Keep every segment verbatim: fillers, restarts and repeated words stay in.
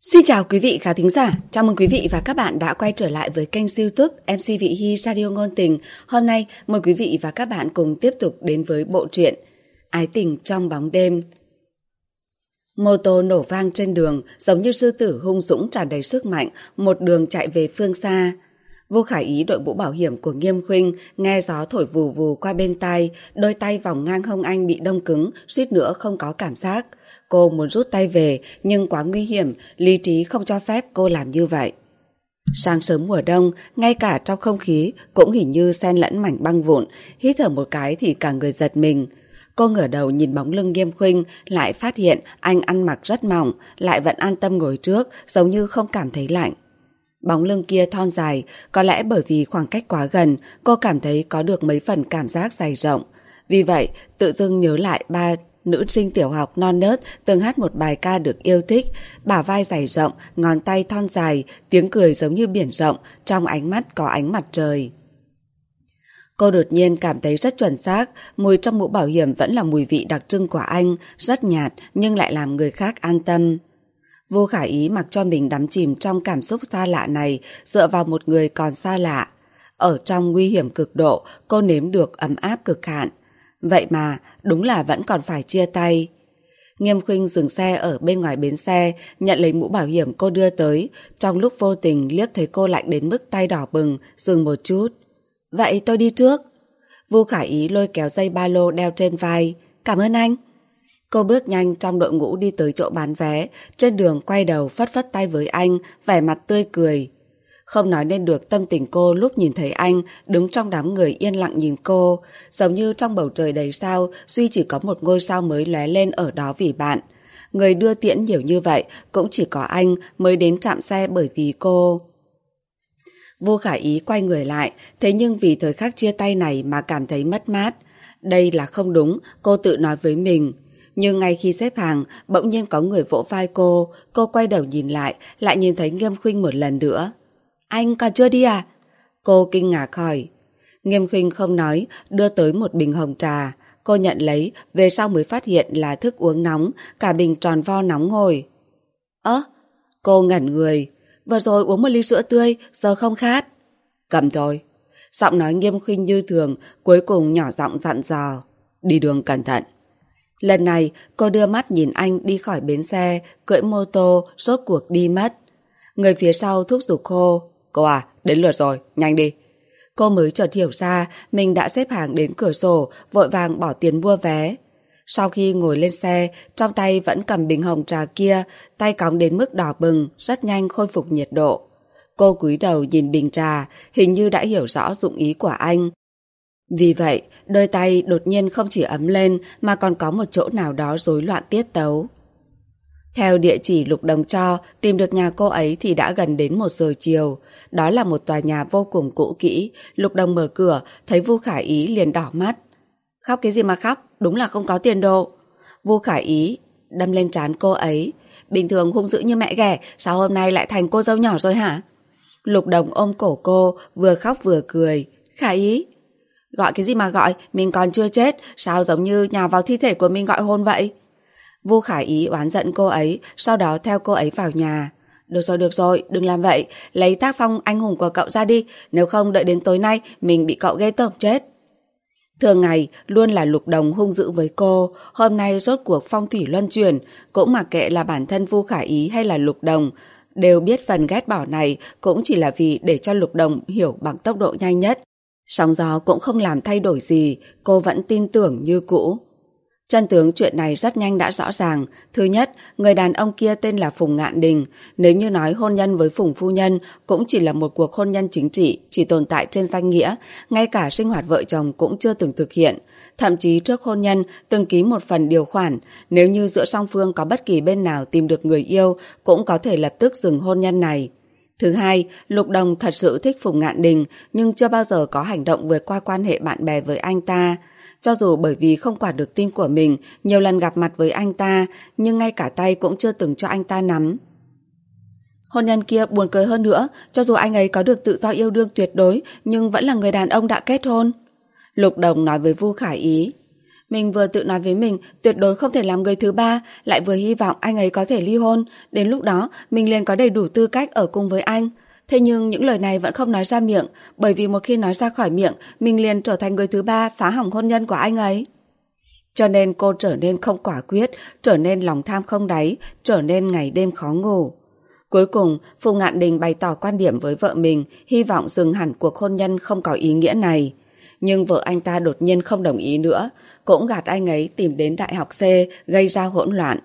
Xin chào quý vị khán thính giả, chào mừng quý vị và các bạn đã quay trở lại với kênh YouTube em xê Vị Hy Radio Ngôn Tình. Hôm nay mời quý vị và các bạn cùng tiếp tục đến với bộ truyện Ái Tình Trong Bóng Đêm. Mô tô nổ vang trên đường, giống như sư tử hung dũng tràn đầy sức mạnh, một đường chạy về phương xa. Vô Khải Ý đội mũ bảo hiểm của Nghiêm Khuynh, nghe gió thổi vù vù qua bên tai, đôi tay vòng ngang hông anh bị đông cứng, suýt nữa không có cảm giác. Cô muốn rút tay về, nhưng quá nguy hiểm, lý trí không cho phép cô làm như vậy. Sáng sớm mùa đông, ngay cả trong không khí cũng hình như xen lẫn mảnh băng vụn, hít thở một cái thì cả người giật mình. Cô ngửa đầu nhìn bóng lưng Nghiêm Khuynh, lại phát hiện anh ăn mặc rất mỏng, lại vẫn an tâm ngồi trước, giống như không cảm thấy lạnh. Bóng lưng kia thon dài, có lẽ bởi vì khoảng cách quá gần, cô cảm thấy có được mấy phần cảm giác dày rộng. Vì vậy, tự dưng nhớ lại ba nữ sinh tiểu học non nớt từng hát một bài ca được yêu thích, bả vai dày rộng, ngón tay thon dài, tiếng cười giống như biển rộng, trong ánh mắt có ánh mặt trời. Cô đột nhiên cảm thấy rất chuẩn xác, mùi trong mũ bảo hiểm vẫn là mùi vị đặc trưng của anh, rất nhạt nhưng lại làm người khác an tâm. Vô Khải Ý mặc cho mình đắm chìm trong cảm xúc xa lạ này, dựa vào một người còn xa lạ. Ở trong nguy hiểm cực độ, cô nếm được ấm áp cực hạn. Vậy mà, đúng là vẫn còn phải chia tay. Nghiêm Khuynh dừng xe ở bên ngoài bến xe, nhận lấy mũ bảo hiểm cô đưa tới, trong lúc vô tình liếc thấy cô lạnh đến mức tay đỏ bừng, dừng một chút. Vậy tôi đi trước. Vô Khải Ý lôi kéo dây ba lô đeo trên vai. Cảm ơn anh. Cô bước nhanh trong đội ngũ đi tới chỗ bán vé, trên đường quay đầu phất phất tay với anh, vẻ mặt tươi cười. Không nói nên được tâm tình cô lúc nhìn thấy anh đứng trong đám người yên lặng nhìn cô, giống như trong bầu trời đầy sao duy chỉ có một ngôi sao mới lóe lên ở đó vì bạn. Người đưa tiễn nhiều như vậy cũng chỉ có anh mới đến trạm xe bởi vì cô. Vô Khải Ý quay người lại, thế nhưng vì thời khắc chia tay này mà cảm thấy mất mát. Đây là không đúng, cô tự nói với mình. Nhưng ngay khi xếp hàng, bỗng nhiên có người vỗ vai cô, cô quay đầu nhìn lại, lại nhìn thấy Nghiêm Khuynh một lần nữa. Anh còn chưa đi à? Cô kinh ngạc hỏi. Nghiêm Khuynh không nói, đưa tới một bình hồng trà. Cô nhận lấy, về sau mới phát hiện là thức uống nóng, cả bình tròn vo nóng hổi. Ơ? Cô ngẩn người. Vừa rồi uống một ly sữa tươi, giờ không khát. Cầm thôi. Giọng nói Nghiêm Khuynh như thường, cuối cùng nhỏ giọng dặn dò. Đi đường cẩn thận. Lần này, cô đưa mắt nhìn anh đi khỏi bến xe, cưỡi mô tô, rốt cuộc đi mất. Người phía sau thúc giục cô. Cô à, đến lượt rồi, nhanh đi. Cô mới chợt hiểu ra mình đã xếp hàng đến cửa sổ, vội vàng bỏ tiền mua vé. Sau khi ngồi lên xe, trong tay vẫn cầm bình hồng trà kia, tay cóng đến mức đỏ bừng, rất nhanh khôi phục nhiệt độ. Cô cúi đầu nhìn bình trà, hình như đã hiểu rõ dụng ý của anh. Vì vậy, đôi tay đột nhiên không chỉ ấm lên mà còn có một chỗ nào đó rối loạn tiết tấu. Theo địa chỉ Lục Đồng cho, tìm được nhà cô ấy thì đã gần đến một giờ chiều. Đó là một tòa nhà vô cùng cũ kỹ. Lục Đồng mở cửa, thấy Vu Khải Ý liền đỏ mắt. Khóc cái gì mà khóc, đúng là không có tiền đồ. Vu Khải Ý đâm lên trán cô ấy. Bình thường hung dữ như mẹ ghẻ, sao hôm nay lại thành cô dâu nhỏ rồi hả? Lục Đồng ôm cổ cô, vừa khóc vừa cười. Khải Ý, gọi cái gì mà gọi, mình còn chưa chết, sao giống như nhào vào thi thể của mình gọi hôn vậy? Vu Khải Ý oán giận cô ấy, sau đó theo cô ấy vào nhà. Được rồi, được rồi, đừng làm vậy, lấy tác phong anh hùng của cậu ra đi, nếu không đợi đến tối nay mình bị cậu ghê tởm chết. Thường ngày luôn là Lục Đồng hung dữ với cô, hôm nay rốt cuộc phong thủy luân chuyển, cũng mặc kệ là bản thân Vu Khải Ý hay là Lục Đồng, đều biết phần ghét bỏ này cũng chỉ là vì để cho Lục Đồng hiểu bằng tốc độ nhanh nhất. Sóng gió cũng không làm thay đổi gì, cô vẫn tin tưởng như cũ. Chân tướng chuyện này rất nhanh đã rõ ràng. Thứ nhất, người đàn ông kia tên là Phùng Ngạn Đình. Nếu như nói hôn nhân với Phùng phu nhân cũng chỉ là một cuộc hôn nhân chính trị, chỉ tồn tại trên danh nghĩa, ngay cả sinh hoạt vợ chồng cũng chưa từng thực hiện. Thậm chí trước hôn nhân từng ký một phần điều khoản, nếu như giữa song phương có bất kỳ bên nào tìm được người yêu cũng có thể lập tức dừng hôn nhân này. Thứ hai, Lục Đồng thật sự thích Phùng Ngạn Đình nhưng chưa bao giờ có hành động vượt qua quan hệ bạn bè với anh ta. Cho dù bởi vì không quản được tim của mình, nhiều lần gặp mặt với anh ta, nhưng ngay cả tay cũng chưa từng cho anh ta nắm. Hôn nhân kia buồn cười hơn nữa, cho dù anh ấy có được tự do yêu đương tuyệt đối, nhưng vẫn là người đàn ông đã kết hôn. Lục Đồng nói với Vu Khải Ý. Mình vừa tự nói với mình tuyệt đối không thể làm người thứ ba, lại vừa hy vọng anh ấy có thể ly hôn. Đến lúc đó, mình liền có đầy đủ tư cách ở cùng với anh. Thế nhưng những lời này vẫn không nói ra miệng, bởi vì một khi nói ra khỏi miệng, mình liền trở thành người thứ ba phá hỏng hôn nhân của anh ấy. Cho nên cô trở nên không quả quyết, trở nên lòng tham không đáy, trở nên ngày đêm khó ngủ. Cuối cùng, Phùng Ngạn Đình bày tỏ quan điểm với vợ mình, hy vọng dừng hẳn cuộc hôn nhân không có ý nghĩa này. Nhưng vợ anh ta đột nhiên không đồng ý nữa, cũng gạt anh ấy tìm đến Đại học C, gây ra hỗn loạn.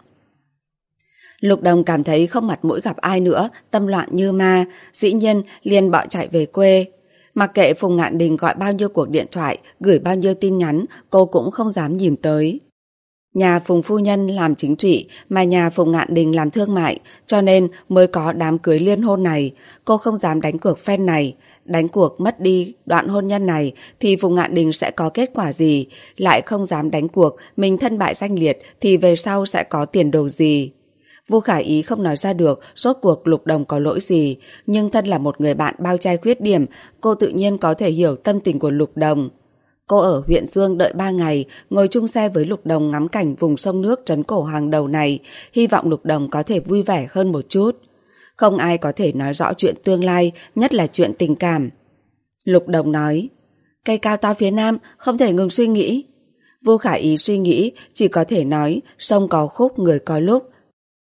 Lục Đồng cảm thấy không mặt mũi gặp ai nữa, tâm loạn như ma, dĩ nhiên liền bỏ chạy về quê. Mặc kệ Phùng Ngạn Đình gọi bao nhiêu cuộc điện thoại, gửi bao nhiêu tin nhắn, cô cũng không dám nhìn tới. Nhà Phùng phu nhân làm chính trị, mà nhà Phùng Ngạn Đình làm thương mại, cho nên mới có đám cưới liên hôn này. Cô không dám đánh cược phen này. Đánh cuộc mất đi đoạn hôn nhân này thì Phùng Ngạn Đình sẽ có kết quả gì, lại không dám đánh cuộc mình thân bại danh liệt thì về sau sẽ có tiền đồ gì. Vu Khả Ý không nói ra được rốt cuộc Lục Đồng có lỗi gì, nhưng thân là một người bạn bao che khuyết điểm, cô tự nhiên có thể hiểu tâm tình của Lục Đồng. Cô ở huyện Dương đợi ba ngày, ngồi chung xe với Lục Đồng ngắm cảnh vùng sông nước trấn cổ hàng đầu này, hy vọng Lục Đồng có thể vui vẻ hơn một chút. Không ai có thể nói rõ chuyện tương lai, nhất là chuyện tình cảm. Lục Đồng nói, cây cao to phía nam, không thể ngừng suy nghĩ. Vu Khả Ý suy nghĩ, chỉ có thể nói, sông có khúc, người có lúc.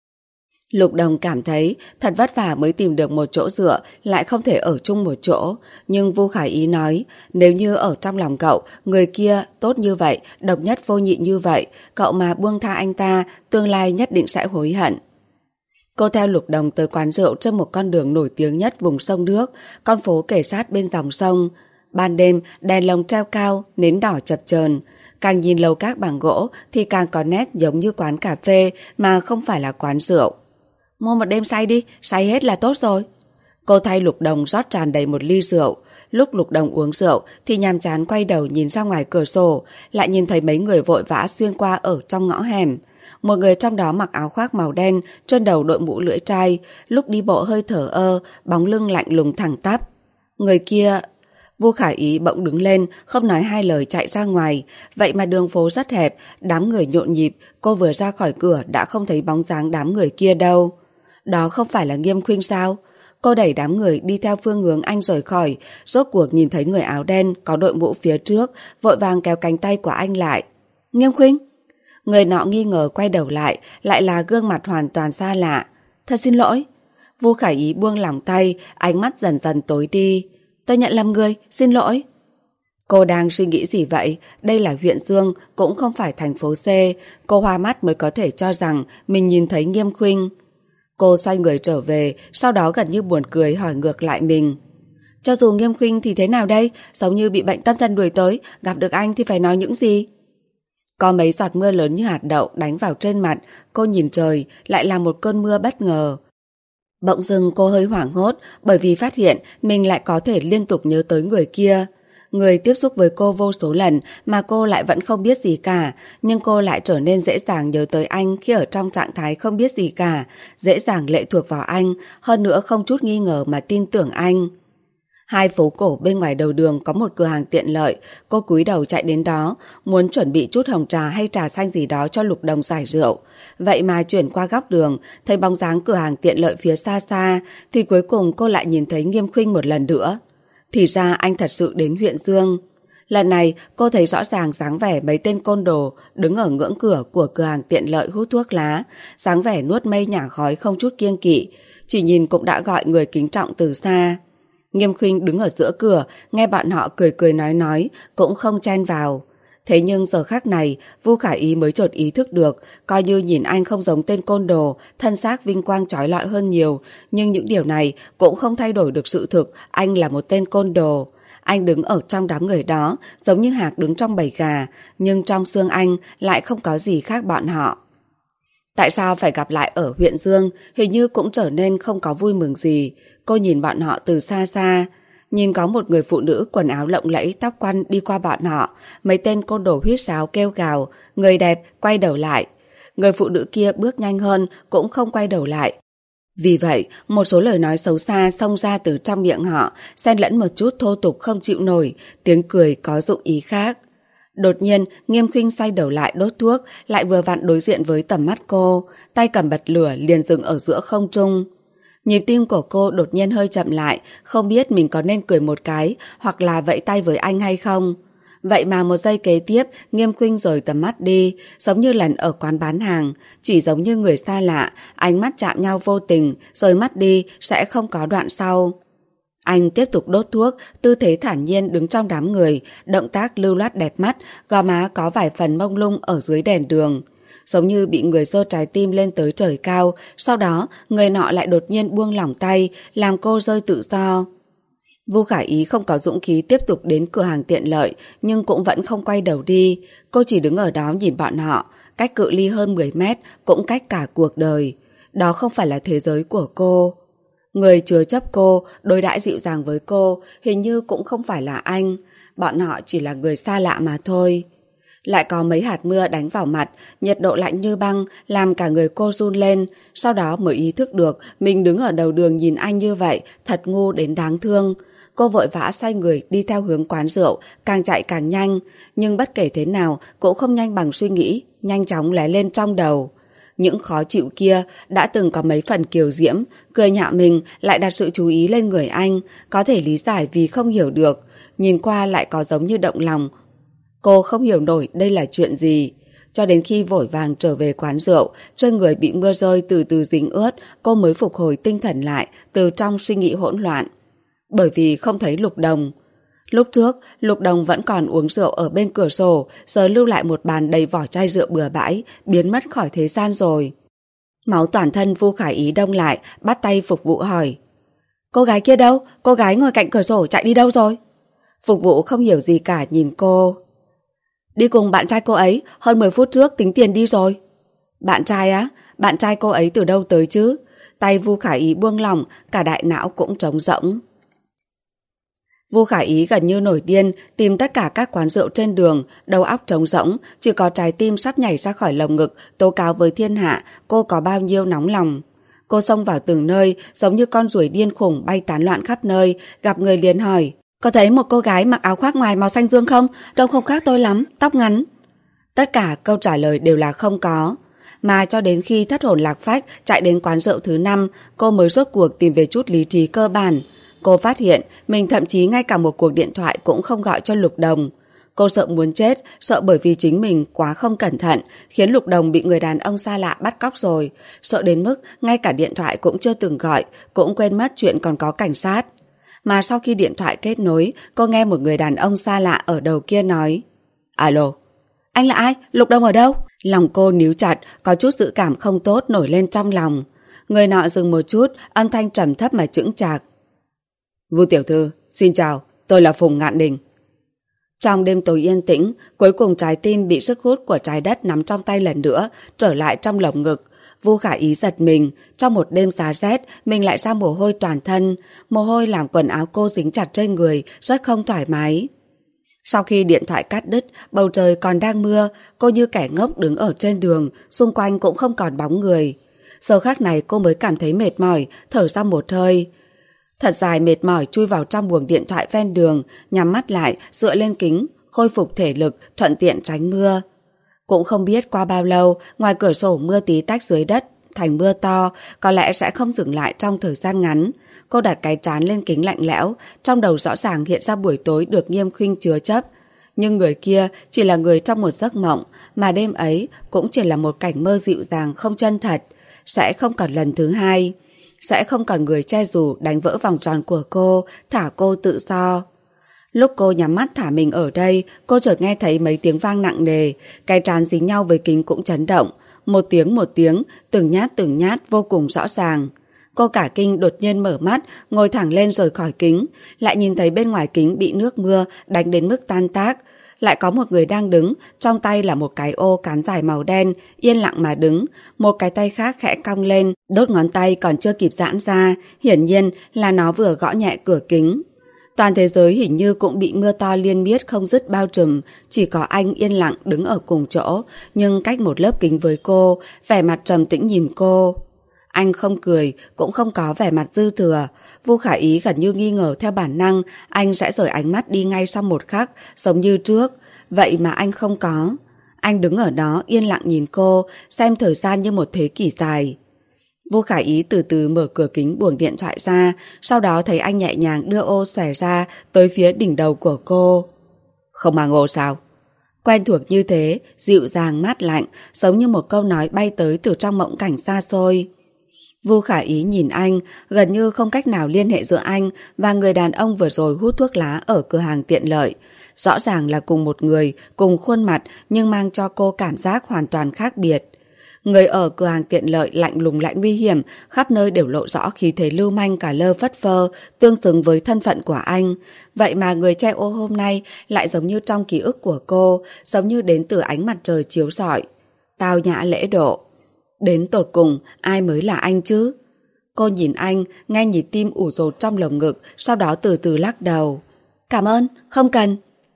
Lục Đồng cảm thấy thật vất vả mới tìm được một chỗ dựa, lại không thể ở chung một chỗ. Nhưng Vu Khả Ý nói, nếu như ở trong lòng cậu, người kia tốt như vậy, độc nhất vô nhị như vậy, cậu mà buông tha anh ta, tương lai nhất định sẽ hối hận. Cô theo Lục Đồng tới quán rượu trên một con đường nổi tiếng nhất vùng sông nước, con phố kể sát bên dòng sông. Ban đêm, đèn lồng treo cao, nến đỏ chập chờn. Càng nhìn lầu các bằng gỗ thì càng có nét giống như quán cà phê mà không phải là quán rượu. Mua một đêm say đi, say hết là tốt rồi. Cô thay Lục Đồng rót tràn đầy một ly rượu. Lúc Lục Đồng uống rượu thì nhàm chán quay đầu nhìn ra ngoài cửa sổ, lại nhìn thấy mấy người vội vã xuyên qua ở trong ngõ hẻm. Một người trong đó mặc áo khoác màu đen, trên đầu đội mũ lưỡi trai, lúc đi bộ hơi thở ơ, bóng lưng lạnh lùng thẳng tắp. Người kia... Vu Khả Ý bỗng đứng lên, không nói hai lời chạy ra ngoài. Vậy mà đường phố rất hẹp, đám người nhộn nhịp, cô vừa ra khỏi cửa đã không thấy bóng dáng đám người kia đâu. Đó không phải là Nghiêm Khuynh sao? Cô đẩy đám người đi theo phương hướng anh rời khỏi, rốt cuộc nhìn thấy người áo đen có đội mũ phía trước, vội vàng kéo cánh tay của anh lại. Nghiêm Khuynh? Người nọ nghi ngờ quay đầu lại, lại là gương mặt hoàn toàn xa lạ. Thật xin lỗi. Vu Khả Ý buông lỏng tay, ánh mắt dần dần tối đi. Tôi nhận lầm người, xin lỗi. Cô đang suy nghĩ gì vậy? Đây là huyện Dương, cũng không phải thành phố C. Cô hoa mắt mới có thể cho rằng mình nhìn thấy Nghiêm Khuynh. Cô xoay người trở về, sau đó gần như buồn cười hỏi ngược lại mình. Cho dù Nghiêm Khuynh thì thế nào đây? Giống như bị bệnh tâm thần đuổi tới, gặp được anh thì phải nói những gì? Có mấy giọt mưa lớn như hạt đậu đánh vào trên mặt, cô nhìn trời, lại là một cơn mưa bất ngờ. Bỗng dưng cô hơi hoảng hốt bởi vì phát hiện mình lại có thể liên tục nhớ tới người kia. Người tiếp xúc với cô vô số lần mà cô lại vẫn không biết gì cả, nhưng cô lại trở nên dễ dàng nhớ tới anh khi ở trong trạng thái không biết gì cả, dễ dàng lệ thuộc vào anh, hơn nữa không chút nghi ngờ mà tin tưởng anh. Hai phố cổ bên ngoài đầu đường có một cửa hàng tiện lợi, cô cúi đầu chạy đến đó, muốn chuẩn bị chút hồng trà hay trà xanh gì đó cho Lục Đồng giải rượu. Vậy mà chuyển qua góc đường, thấy bóng dáng cửa hàng tiện lợi phía xa xa, thì cuối cùng cô lại nhìn thấy Nghiêm Khuynh một lần nữa. Thì ra anh thật sự đến huyện Dương. Lần này cô thấy rõ ràng dáng vẻ mấy tên côn đồ đứng ở ngưỡng cửa của cửa hàng tiện lợi hút thuốc lá, dáng vẻ nuốt mây nhả khói không chút kiêng kỵ, chỉ nhìn cũng đã gọi người kính trọng từ xa. Nghiêm Khuynh đứng ở giữa cửa, nghe bọn họ cười cười nói nói, cũng không chen vào. Thế nhưng giờ khắc này, Vu Khả Ý mới chợt ý thức được, coi như nhìn anh không giống tên côn đồ, thân xác vinh quang chói lọi hơn nhiều, nhưng những điều này cũng không thay đổi được sự thực, anh là một tên côn đồ. Anh đứng ở trong đám người đó, giống như hạc đứng trong bầy gà, nhưng trong xương anh lại không có gì khác bọn họ. Tại sao phải gặp lại ở huyện Dương, hình như cũng trở nên không có vui mừng gì. Cô nhìn bọn họ từ xa xa, nhìn có một người phụ nữ quần áo lộng lẫy tóc quăn đi qua bọn họ, mấy tên côn đồ huýt sáo kêu gào, người đẹp quay đầu lại. Người phụ nữ kia bước nhanh hơn cũng không quay đầu lại. Vì vậy, một số lời nói xấu xa xông ra từ trong miệng họ, xen lẫn một chút thô tục không chịu nổi, tiếng cười có dụng ý khác. Đột nhiên, Nghiêm Khuynh xoay đầu lại đốt thuốc, lại vừa vặn đối diện với tầm mắt cô, tay cầm bật lửa liền dừng ở giữa không trung. Nhịp tim của cô đột nhiên hơi chậm lại, không biết mình có nên cười một cái hoặc là vẫy tay với anh hay không. Vậy mà một giây kế tiếp, Nghiêm Khuynh rời tầm mắt đi, giống như lần ở quán bán hàng, chỉ giống như người xa lạ, ánh mắt chạm nhau vô tình, rời mắt đi sẽ không có đoạn sau. Anh tiếp tục đốt thuốc, tư thế thản nhiên đứng trong đám người, động tác lưu loát đẹp mắt, gò má có vài phần mông lung ở dưới đèn đường. Giống như bị người giơ trái tim lên tới trời cao, sau đó người nọ lại đột nhiên buông lỏng tay, làm cô rơi tự do. Vu Khả Ý không có dũng khí tiếp tục đến cửa hàng tiện lợi, nhưng cũng vẫn không quay đầu đi. Cô chỉ đứng ở đó nhìn bọn họ, cách cự ly hơn mười mét, cũng cách cả cuộc đời. Đó không phải là thế giới của cô. Người chứa chấp cô, đối đãi dịu dàng với cô, hình như cũng không phải là anh. Bọn họ chỉ là người xa lạ mà thôi. Lại có mấy hạt mưa đánh vào mặt, nhiệt độ lạnh như băng, làm cả người cô run lên. Sau đó mới ý thức được mình đứng ở đầu đường nhìn anh như vậy, thật ngu đến đáng thương. Cô vội vã xoay người đi theo hướng quán rượu, càng chạy càng nhanh. Nhưng bất kể thế nào cũng không nhanh bằng suy nghĩ, nhanh chóng lóe lên trong đầu. Những khó chịu kia đã từng có mấy phần kiều diễm, cười nhạo mình lại đặt sự chú ý lên người anh, có thể lý giải vì không hiểu được, nhìn qua lại có giống như động lòng. Cô không hiểu nổi đây là chuyện gì. Cho đến khi vội vàng trở về quán rượu, trên người bị mưa rơi từ từ dính ướt, cô mới phục hồi tinh thần lại từ trong suy nghĩ hỗn loạn. Bởi vì không thấy Lục Đồng. Lúc trước, Lục Đồng vẫn còn uống rượu ở bên cửa sổ, giờ lưu lại một bàn đầy vỏ chai rượu bừa bãi, biến mất khỏi thế gian rồi. Máu toàn thân Vu Khả Ý đông lại, bắt tay phục vụ hỏi. Cô gái kia đâu? Cô gái ngồi cạnh cửa sổ chạy đi đâu rồi? Phục vụ không hiểu gì cả nhìn cô. Đi cùng bạn trai cô ấy, hơn mười phút trước tính tiền đi rồi. Bạn trai á? Bạn trai cô ấy từ đâu tới chứ? Tay Vu Khả Ý buông lỏng, cả đại não cũng trống rỗng. Vu Khả Ý gần như nổi điên, tìm tất cả các quán rượu trên đường, đầu óc trống rỗng, chỉ có trái tim sắp nhảy ra khỏi lồng ngực, tố cáo với thiên hạ cô có bao nhiêu nóng lòng. Cô xông vào từng nơi, giống như con ruồi điên khủng bay tán loạn khắp nơi, gặp người liền hỏi. Có thấy một cô gái mặc áo khoác ngoài màu xanh dương không? Trông không khác tôi lắm, tóc ngắn. Tất cả câu trả lời đều là không có. Mà cho đến khi thất hồn lạc phách chạy đến quán rượu thứ năm, cô mới rốt cuộc tìm về chút lý trí cơ bản. Cô phát hiện mình thậm chí ngay cả một cuộc điện thoại cũng không gọi cho Lục Đồng. Cô sợ muốn chết, sợ bởi vì chính mình quá không cẩn thận, khiến Lục Đồng bị người đàn ông xa lạ bắt cóc rồi. Sợ đến mức ngay cả điện thoại cũng chưa từng gọi, cũng quên mất chuyện còn có cảnh sát. Mà sau khi điện thoại kết nối, cô nghe một người đàn ông xa lạ ở đầu kia nói. Alo, anh là ai? Lục Đồng ở đâu? Lòng cô níu chặt, có chút dự cảm không tốt nổi lên trong lòng. Người nọ dừng một chút, âm thanh trầm thấp mà chững chạc. Vu tiểu thư, xin chào, tôi là Phùng Ngạn Đình. Trong đêm tối yên tĩnh, cuối cùng trái tim bị sức hút của trái đất nắm trong tay lần nữa, trở lại trong lồng ngực. Vu Khả Ý giật mình, trong một đêm giá rét, mình lại ra mồ hôi toàn thân. Mồ hôi làm quần áo cô dính chặt trên người, rất không thoải mái. Sau khi điện thoại cắt đứt, bầu trời còn đang mưa, cô như kẻ ngốc đứng ở trên đường, xung quanh cũng không còn bóng người. Giờ khắc này cô mới cảm thấy mệt mỏi, thở ra một hơi. Thật dài mệt mỏi chui vào trong buồng điện thoại ven đường, nhắm mắt lại, dựa lên kính, khôi phục thể lực, thuận tiện tránh mưa. Cũng không biết qua bao lâu, ngoài cửa sổ mưa tí tách dưới đất, thành mưa to, có lẽ sẽ không dừng lại trong thời gian ngắn. Cô đặt cái trán lên kính lạnh lẽo, trong đầu rõ ràng hiện ra buổi tối được Nghiêm Khuynh chứa chấp. Nhưng người kia chỉ là người trong một giấc mộng, mà đêm ấy cũng chỉ là một cảnh mơ dịu dàng không chân thật. Sẽ không còn lần thứ hai. Sẽ không còn người che dù đánh vỡ vòng tròn của cô, thả cô tự do. Lúc cô nhắm mắt thả mình ở đây, cô chợt nghe thấy mấy tiếng vang nặng nề, cái trán dính nhau với kính cũng chấn động. Một tiếng một tiếng, từng nhát từng nhát vô cùng rõ ràng. Cô cả kinh đột nhiên mở mắt, ngồi thẳng lên rời khỏi kính, lại nhìn thấy bên ngoài kính bị nước mưa đánh đến mức tan tác. Lại có một người đang đứng, trong tay là một cái ô cán dài màu đen, yên lặng mà đứng, một cái tay khác khẽ cong lên, đốt ngón tay còn chưa kịp giãn ra, hiển nhiên là nó vừa gõ nhẹ cửa kính. Toàn thế giới hình như cũng bị mưa to liên miết không dứt bao trùm, chỉ có anh yên lặng đứng ở cùng chỗ, nhưng cách một lớp kính với cô, vẻ mặt trầm tĩnh nhìn cô. Anh không cười, cũng không có vẻ mặt dư thừa. Vu Khả Ý gần như nghi ngờ theo bản năng, anh sẽ rời ánh mắt đi ngay sau một khắc, giống như trước. vậy mà anh không có. Anh đứng ở đó yên lặng nhìn cô, xem thời gian như một thế kỷ dài. Vu Khả Ý từ từ mở cửa kính buồng điện thoại ra, sau đó thấy anh nhẹ nhàng đưa ô xòe ra tới phía đỉnh đầu của cô. Không mang ô sao? Quen thuộc như thế, dịu dàng mát lạnh, giống như một câu nói bay tới từ trong mộng cảnh xa xôi. Vu Khả Ý nhìn anh, gần như không cách nào liên hệ giữa anh và người đàn ông vừa rồi hút thuốc lá ở cửa hàng tiện lợi. Rõ ràng là cùng một người, cùng khuôn mặt nhưng mang cho cô cảm giác hoàn toàn khác biệt. Người ở cửa hàng tiện lợi lạnh lùng lại nguy hiểm, khắp nơi đều lộ rõ khí thế lưu manh cả lơ phất phơ, tương xứng với thân phận của anh. Vậy mà người che ô hôm nay lại giống như trong ký ức của cô, giống như đến từ ánh mặt trời chiếu rọi. Tao nhã lễ độ. Đến tột cùng, ai mới là anh chứ? Cô nhìn anh, nghe nhịp tim ủ dột trong lồng ngực, sau đó từ từ lắc đầu. Cảm ơn, không cần.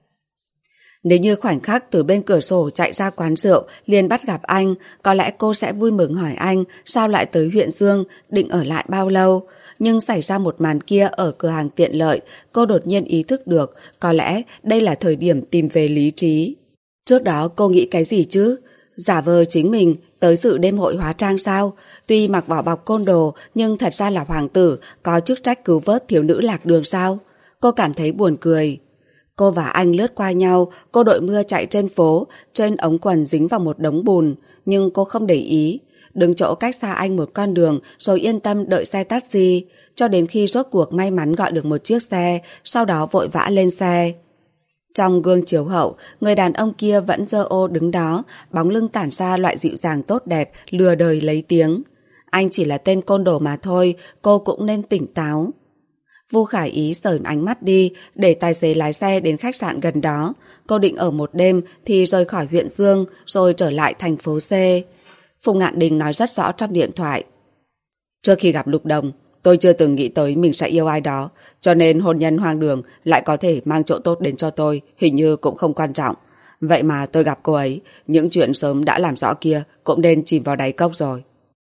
Nếu như khoảnh khắc từ bên cửa sổ chạy ra quán rượu liền bắt gặp anh, có lẽ cô sẽ vui mừng hỏi anh sao lại tới huyện Dương, định ở lại bao lâu. Nhưng xảy ra một màn kia ở cửa hàng tiện lợi, cô đột nhiên ý thức được có lẽ đây là thời điểm tìm về lý trí. Trước đó cô nghĩ cái gì chứ? Giả vờ chính mình tới dự đêm hội hóa trang sao? Tuy mặc vỏ bọc côn đồ nhưng thật ra là hoàng tử, có chức trách cứu vớt thiếu nữ lạc đường sao? Cô cảm thấy buồn cười. Cô và anh lướt qua nhau, cô đội mưa chạy trên phố, trên ống quần dính vào một đống bùn, nhưng cô không để ý. Đứng chỗ cách xa anh một con đường rồi yên tâm đợi xe taxi, cho đến khi rốt cuộc may mắn gọi được một chiếc xe, sau đó vội vã lên xe. Trong gương chiếu hậu, người đàn ông kia vẫn giơ ô đứng đó, bóng lưng tản ra loại dịu dàng tốt đẹp, lừa đời lấy tiếng. Anh chỉ là tên côn đồ mà thôi, cô cũng nên tỉnh táo. Vu Khả Ý rời ánh mắt đi, để tài xế lái xe đến khách sạn gần đó. Cô định ở một đêm thì rời khỏi huyện Dương, rồi trở lại thành phố C. Phùng Ngạn Đình nói rất rõ trong điện thoại. Trước khi gặp Lục Đồng, tôi chưa từng nghĩ tới mình sẽ yêu ai đó, cho nên hôn nhân hoang đường lại có thể mang chỗ tốt đến cho tôi, hình như cũng không quan trọng. Vậy mà tôi gặp cô ấy, những chuyện sớm đã làm rõ kia cũng nên chìm vào đáy cốc rồi.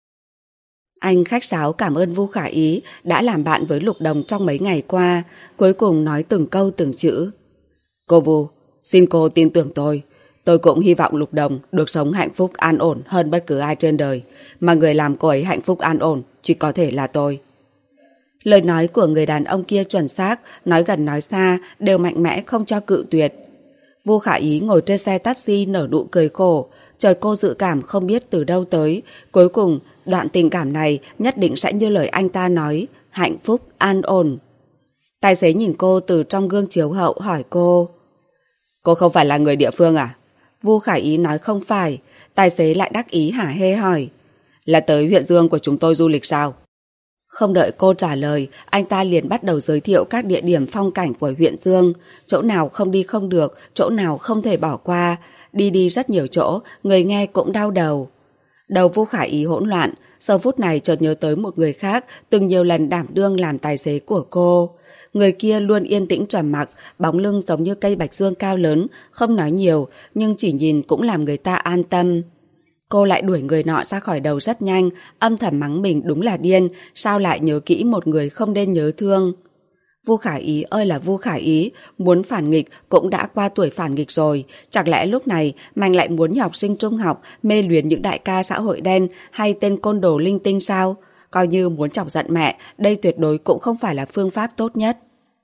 Anh khách sáo cảm ơn Vu Khả Ý đã làm bạn với Lục Đồng trong mấy ngày qua, cuối cùng nói từng câu từng chữ. Cô Vu, xin cô tin tưởng tôi. Tôi cũng hy vọng Lục Đồng được sống hạnh phúc an ổn hơn bất cứ ai trên đời, mà người làm cô ấy hạnh phúc an ổn chỉ có thể là tôi. Lời nói của người đàn ông kia chuẩn xác, nói gần nói xa, đều mạnh mẽ không cho cự tuyệt. Vu Khả Ý ngồi trên xe taxi nở nụ cười khổ, chợt cô dự cảm không biết từ đâu tới. Cuối cùng, đoạn tình cảm này nhất định sẽ như lời anh ta nói, hạnh phúc, an ổn. Tài xế nhìn cô từ trong gương chiếu hậu hỏi cô. Cô không phải là người địa phương à? Vu Khả Ý nói không phải. Tài xế lại đắc ý hả hê hỏi. Là tới huyện Dương của chúng tôi du lịch sao? Không đợi cô trả lời, anh ta liền bắt đầu giới thiệu các địa điểm phong cảnh của huyện Dương. Chỗ nào không đi không được, chỗ nào không thể bỏ qua. Đi đi rất nhiều chỗ, người nghe cũng đau đầu. Đầu Vu Khả Ý hỗn loạn, giờ phút này chợt nhớ tới một người khác từng nhiều lần đảm đương làm tài xế của cô. Người kia luôn yên tĩnh trầm mặc, bóng lưng giống như cây bạch dương cao lớn, không nói nhiều, nhưng chỉ nhìn cũng làm người ta an tâm. Cô lại đuổi người nọ ra khỏi đầu rất nhanh, âm thầm mắng mình đúng là điên, sao lại nhớ kỹ một người không nên nhớ thương. Vu Khả Ý ơi là Vu Khả Ý, muốn phản nghịch cũng đã qua tuổi phản nghịch rồi. Chẳng lẽ lúc này Mạnh lại muốn học sinh trung học mê luyến những đại ca xã hội đen hay tên côn đồ linh tinh sao? Coi như muốn chọc giận mẹ, đây tuyệt đối cũng không phải là phương pháp tốt nhất.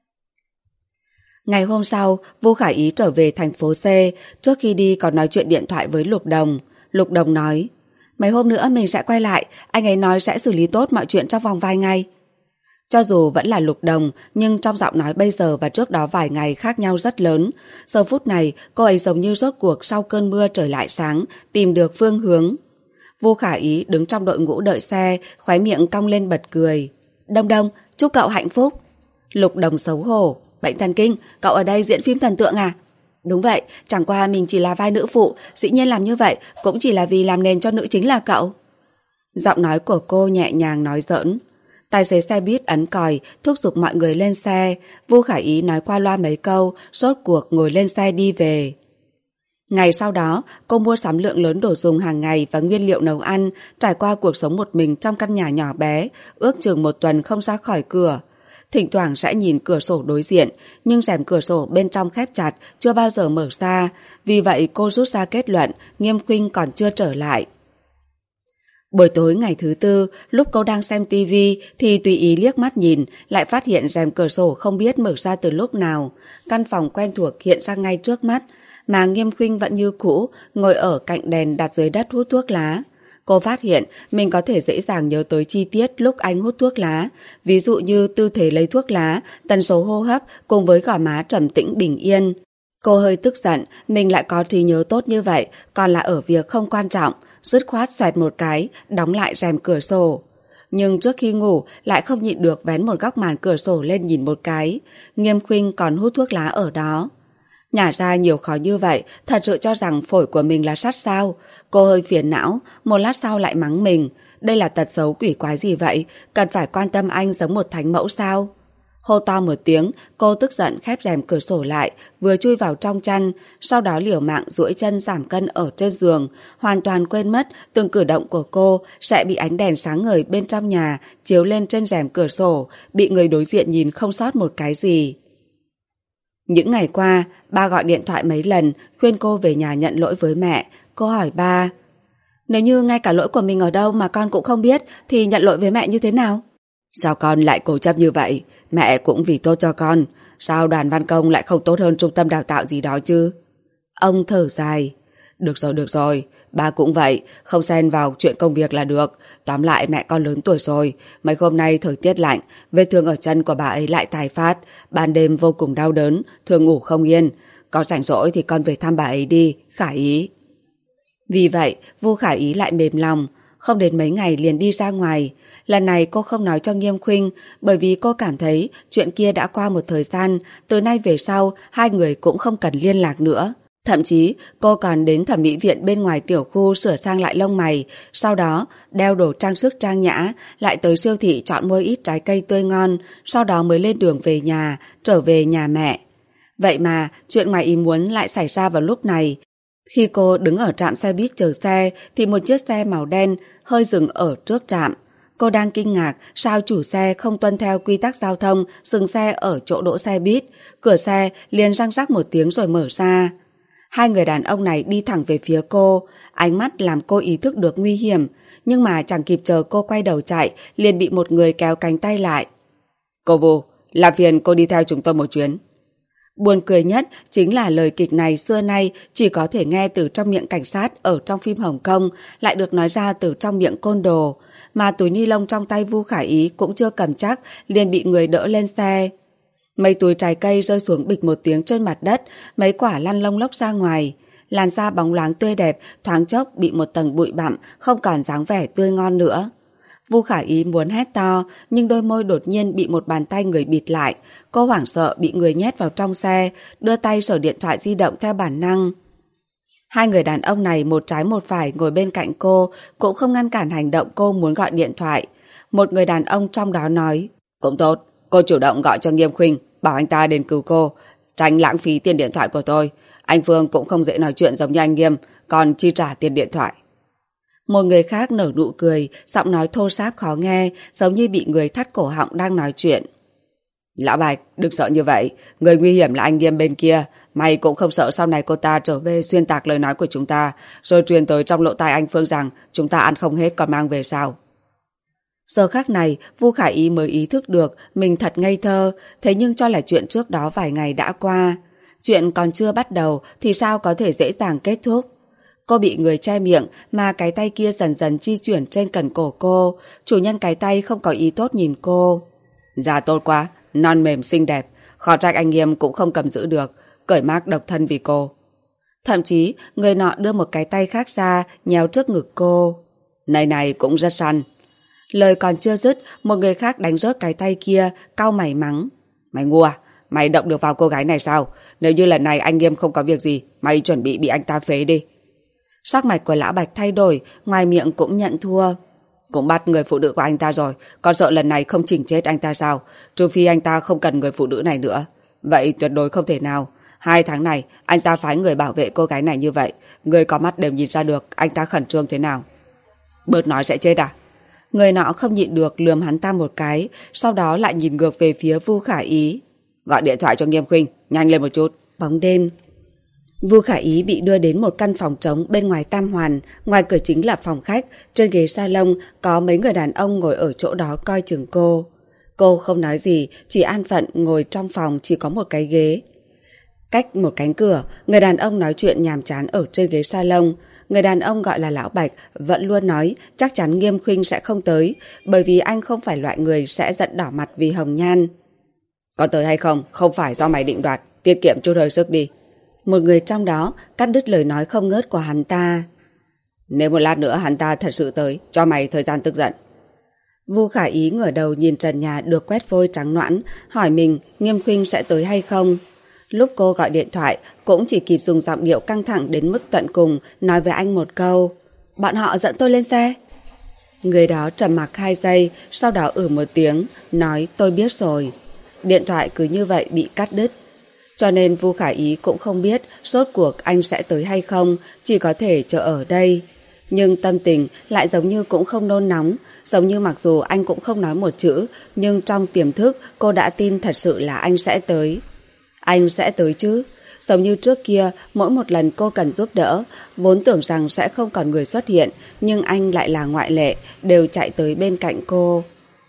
Ngày hôm sau, Vu Khả Ý trở về thành phố C, trước khi đi còn nói chuyện điện thoại với Lục Đồng. Lục Đồng nói, mấy hôm nữa mình sẽ quay lại, anh ấy nói sẽ xử lý tốt mọi chuyện trong vòng vài ngày. Cho dù vẫn là Lục Đồng, nhưng trong giọng nói bây giờ và trước đó vài ngày khác nhau rất lớn. Giờ phút này, cô ấy giống như rốt cuộc sau cơn mưa trời lại sáng, tìm được phương hướng. Vu Khả Ý đứng trong đội ngũ đợi xe, khóe miệng cong lên bật cười. Đông Đông, chúc cậu hạnh phúc. Lục Đồng xấu hổ, bệnh thần kinh, cậu ở đây diễn phim thần tượng à? Đúng vậy, chẳng qua mình chỉ là vai nữ phụ, dĩ nhiên làm như vậy cũng chỉ là vì làm nền cho nữ chính là cậu. Giọng nói của cô nhẹ nhàng nói giỡn. Tài xế xe buýt ấn còi, thúc giục mọi người lên xe. Vu Khả Ý nói qua loa mấy câu, rốt cuộc ngồi lên xe đi về. Ngày sau đó, cô mua sắm lượng lớn đồ dùng hàng ngày và nguyên liệu nấu ăn, trải qua cuộc sống một mình trong căn nhà nhỏ bé, ước chừng một tuần không ra khỏi cửa. thỉnh thoảng sẽ nhìn cửa sổ đối diện, nhưng rèm cửa sổ bên trong khép chặt, chưa bao giờ mở ra. Vì vậy cô rút ra kết luận Nghiêm Khuynh còn chưa trở lại. Buổi tối ngày thứ tư, lúc cô đang xem tivi thì tùy ý liếc mắt nhìn, lại phát hiện rèm cửa sổ không biết mở ra từ lúc nào. Căn phòng quen thuộc hiện ra ngay trước mắt, mà Nghiêm Khuynh vẫn như cũ, ngồi ở cạnh đèn đặt dưới đất hút thuốc lá. Cô phát hiện mình có thể dễ dàng nhớ tới chi tiết lúc anh hút thuốc lá, ví dụ như tư thế lấy thuốc lá, tần số hô hấp cùng với gò má trầm tĩnh bình yên. Cô hơi tức giận, mình lại có trí nhớ tốt như vậy, còn là ở việc không quan trọng, dứt khoát xoẹt một cái, đóng lại rèm cửa sổ. Nhưng trước khi ngủ lại không nhịn được vén một góc màn cửa sổ lên nhìn một cái, Nghiêm Khuynh còn hút thuốc lá ở đó. Nhả ra nhiều khói như vậy, thật sự cho rằng phổi của mình là sắt sao? Cô hơi phiền não, một lát sau lại mắng mình. Đây là tật xấu quỷ quái gì vậy? Cần phải quan tâm anh giống một thánh mẫu sao? Hô to một tiếng, cô tức giận khép rèm cửa sổ lại, vừa chui vào trong chăn, sau đó liều mạng duỗi chân giảm cân ở trên giường, hoàn toàn quên mất từng cử động của cô sẽ bị ánh đèn sáng ngời bên trong nhà chiếu lên trên rèm cửa sổ, bị người đối diện nhìn không sót một cái gì. Những ngày qua, ba gọi điện thoại mấy lần khuyên cô về nhà nhận lỗi với mẹ. Cô hỏi ba, nếu như ngay cả lỗi của mình ở đâu mà con cũng không biết thì nhận lỗi với mẹ như thế nào? Sao con lại cố chấp như vậy? Mẹ cũng vì tốt cho con. Sao đoàn văn công lại không tốt hơn trung tâm đào tạo gì đó chứ? Ông thở dài. Được rồi, được rồi. Ba cũng vậy, không xen vào chuyện công việc là được. Tóm lại mẹ con lớn tuổi rồi. Mấy hôm nay thời tiết lạnh, vết thương ở chân của bà ấy lại tái phát. Ban đêm vô cùng đau đớn, thường ngủ không yên. Có rảnh rỗi thì con về thăm bà ấy đi, Khả Ý. Vì vậy, Vu Khả Ý lại mềm lòng. Không đến mấy ngày liền đi ra ngoài. Lần này cô không nói cho Nghiêm Khuynh, bởi vì cô cảm thấy chuyện kia đã qua một thời gian, từ nay về sau hai người cũng không cần liên lạc nữa. Thậm chí cô còn đến thẩm mỹ viện bên ngoài tiểu khu sửa sang lại lông mày, sau đó đeo đồ trang sức trang nhã, lại tới siêu thị chọn mua ít trái cây tươi ngon, sau đó mới lên đường về nhà, trở về nhà mẹ. Vậy mà chuyện ngoài ý muốn lại xảy ra vào lúc này. Khi cô đứng ở trạm xe buýt chờ xe thì một chiếc xe màu đen hơi dừng ở trước trạm. Cô đang kinh ngạc sao chủ xe không tuân theo quy tắc giao thông dừng xe ở chỗ đỗ xe buýt. Cửa xe liền răng rắc một tiếng rồi mở ra. Hai người đàn ông này đi thẳng về phía cô, ánh mắt làm cô ý thức được nguy hiểm, nhưng mà chẳng kịp chờ cô quay đầu chạy, liền bị một người kéo cánh tay lại. Cô Vu, làm phiền cô đi theo chúng tôi một chuyến. Buồn cười nhất chính là lời kịch này xưa nay chỉ có thể nghe từ trong miệng cảnh sát ở trong phim Hồng Kông, lại được nói ra từ trong miệng côn đồ, mà túi ni lông trong tay Vu Khả Ý cũng chưa cầm chắc, liền bị người đỡ lên xe. Mấy túi trái cây rơi xuống bịch một tiếng trên mặt đất, mấy quả lăn lông lốc ra ngoài. Làn da bóng loáng tươi đẹp, thoáng chốc bị một tầng bụi bặm, không còn dáng vẻ tươi ngon nữa. Vu Khả Ý muốn hét to, nhưng đôi môi đột nhiên bị một bàn tay người bịt lại. Cô hoảng sợ bị người nhét vào trong xe, đưa tay sờ điện thoại di động theo bản năng. Hai người đàn ông này một trái một phải ngồi bên cạnh cô, cũng không ngăn cản hành động cô muốn gọi điện thoại. Một người đàn ông trong đó nói, cũng tốt, cô chủ động gọi cho Nghiêm Khuynh, bảo anh ta đến cứu cô, tránh lãng phí tiền điện thoại của tôi. Anh Phương cũng không dễ nói chuyện giống như anh Nghiêm, còn chi trả tiền điện thoại. Một người khác nở nụ cười, giọng nói thô sáp khó nghe, giống như bị người thắt cổ họng đang nói chuyện. Lão Bạch, đừng sợ như vậy, người nguy hiểm là anh Nghiêm bên kia. Mày cũng không sợ sau này cô ta trở về xuyên tạc lời nói của chúng ta, rồi truyền tới trong lỗ tai anh Phương rằng chúng ta ăn không hết còn mang về sao? Giờ khắc này, Vu Khả Ý mới ý thức được mình thật ngây thơ, thế nhưng cho là chuyện trước đó vài ngày đã qua. Chuyện còn chưa bắt đầu thì sao có thể dễ dàng kết thúc? Cô bị người che miệng mà cái tay kia dần dần chi chuyển trên cần cổ cô. Chủ nhân cái tay không có ý tốt nhìn cô. Da tốt quá, non mềm xinh đẹp, khó trách anh Nghiêm cũng không cầm giữ được, cởi mác độc thân vì cô. Thậm chí người nọ đưa một cái tay khác ra nhéo trước ngực cô. Này này cũng rất săn. Lời còn chưa dứt, một người khác đánh rớt cái tay kia, cau mày mắng. Mày ngu à? Mày động được vào cô gái này sao? Nếu như lần này anh Nghiêm không có việc gì, mày chuẩn bị bị anh ta phế đi. Sắc mặt của Lão Bạch thay đổi, ngoài miệng cũng nhận thua. Cũng bắt người phụ nữ của anh ta rồi, còn sợ lần này không chỉnh chết anh ta sao? Trừ phi anh ta không cần người phụ nữ này nữa. Vậy tuyệt đối không thể nào. Hai tháng này, anh ta phái người bảo vệ cô gái này như vậy. Người có mắt đều nhìn ra được anh ta khẩn trương thế nào. Bớt nói sẽ chết à? Người nọ không nhịn được lườm hắn ta một cái, sau đó lại nhìn ngược về phía Vu Khả Ý. Gọi điện thoại cho Nghiêm Khuynh, nhanh lên một chút. Bóng đêm. Vu Khả Ý bị đưa đến một căn phòng trống bên ngoài Tam Hoàn, ngoài cửa chính là phòng khách, trên ghế salon có mấy người đàn ông ngồi ở chỗ đó coi chừng cô. Cô không nói gì, chỉ an phận ngồi trong phòng chỉ có một cái ghế. Cách một cánh cửa, người đàn ông nói chuyện nhàm chán ở trên ghế salon. Người đàn ông gọi là Lão Bạch vẫn luôn nói chắc chắn Nghiêm Khuynh sẽ không tới, bởi vì anh không phải loại người sẽ giận đỏ mặt vì hồng nhan. Có tới hay không, không phải do mày định đoạt, tiết kiệm chút hơi sức đi. Một người trong đó cắt đứt lời nói không ngớt của hắn ta. Nếu một lát nữa hắn ta thật sự tới, cho mày thời gian tức giận. Vu Khả Ý ngửa đầu nhìn trần nhà được quét vôi trắng nõn, hỏi mình Nghiêm Khuynh sẽ tới hay không. Lúc cô gọi điện thoại cũng chỉ kịp dùng giọng điệu căng thẳng đến mức tận cùng nói với anh một câu: bọn họ dẫn tôi lên xe. Người đó trầm mặc hai giây, sau đó ử một tiếng, nói tôi biết rồi. Điện thoại cứ như vậy bị cắt đứt. Cho nên Vu Khả Ý cũng không biết rốt cuộc anh sẽ tới hay không, chỉ có thể chờ ở đây. Nhưng tâm tình lại giống như cũng không nôn nóng, giống như mặc dù anh cũng không nói một chữ, nhưng trong tiềm thức cô đã tin thật sự là anh sẽ tới. Anh sẽ tới chứ. Giống như trước kia, mỗi một lần cô cần giúp đỡ, vốn tưởng rằng sẽ không còn người xuất hiện, nhưng anh lại là ngoại lệ, đều chạy tới bên cạnh cô.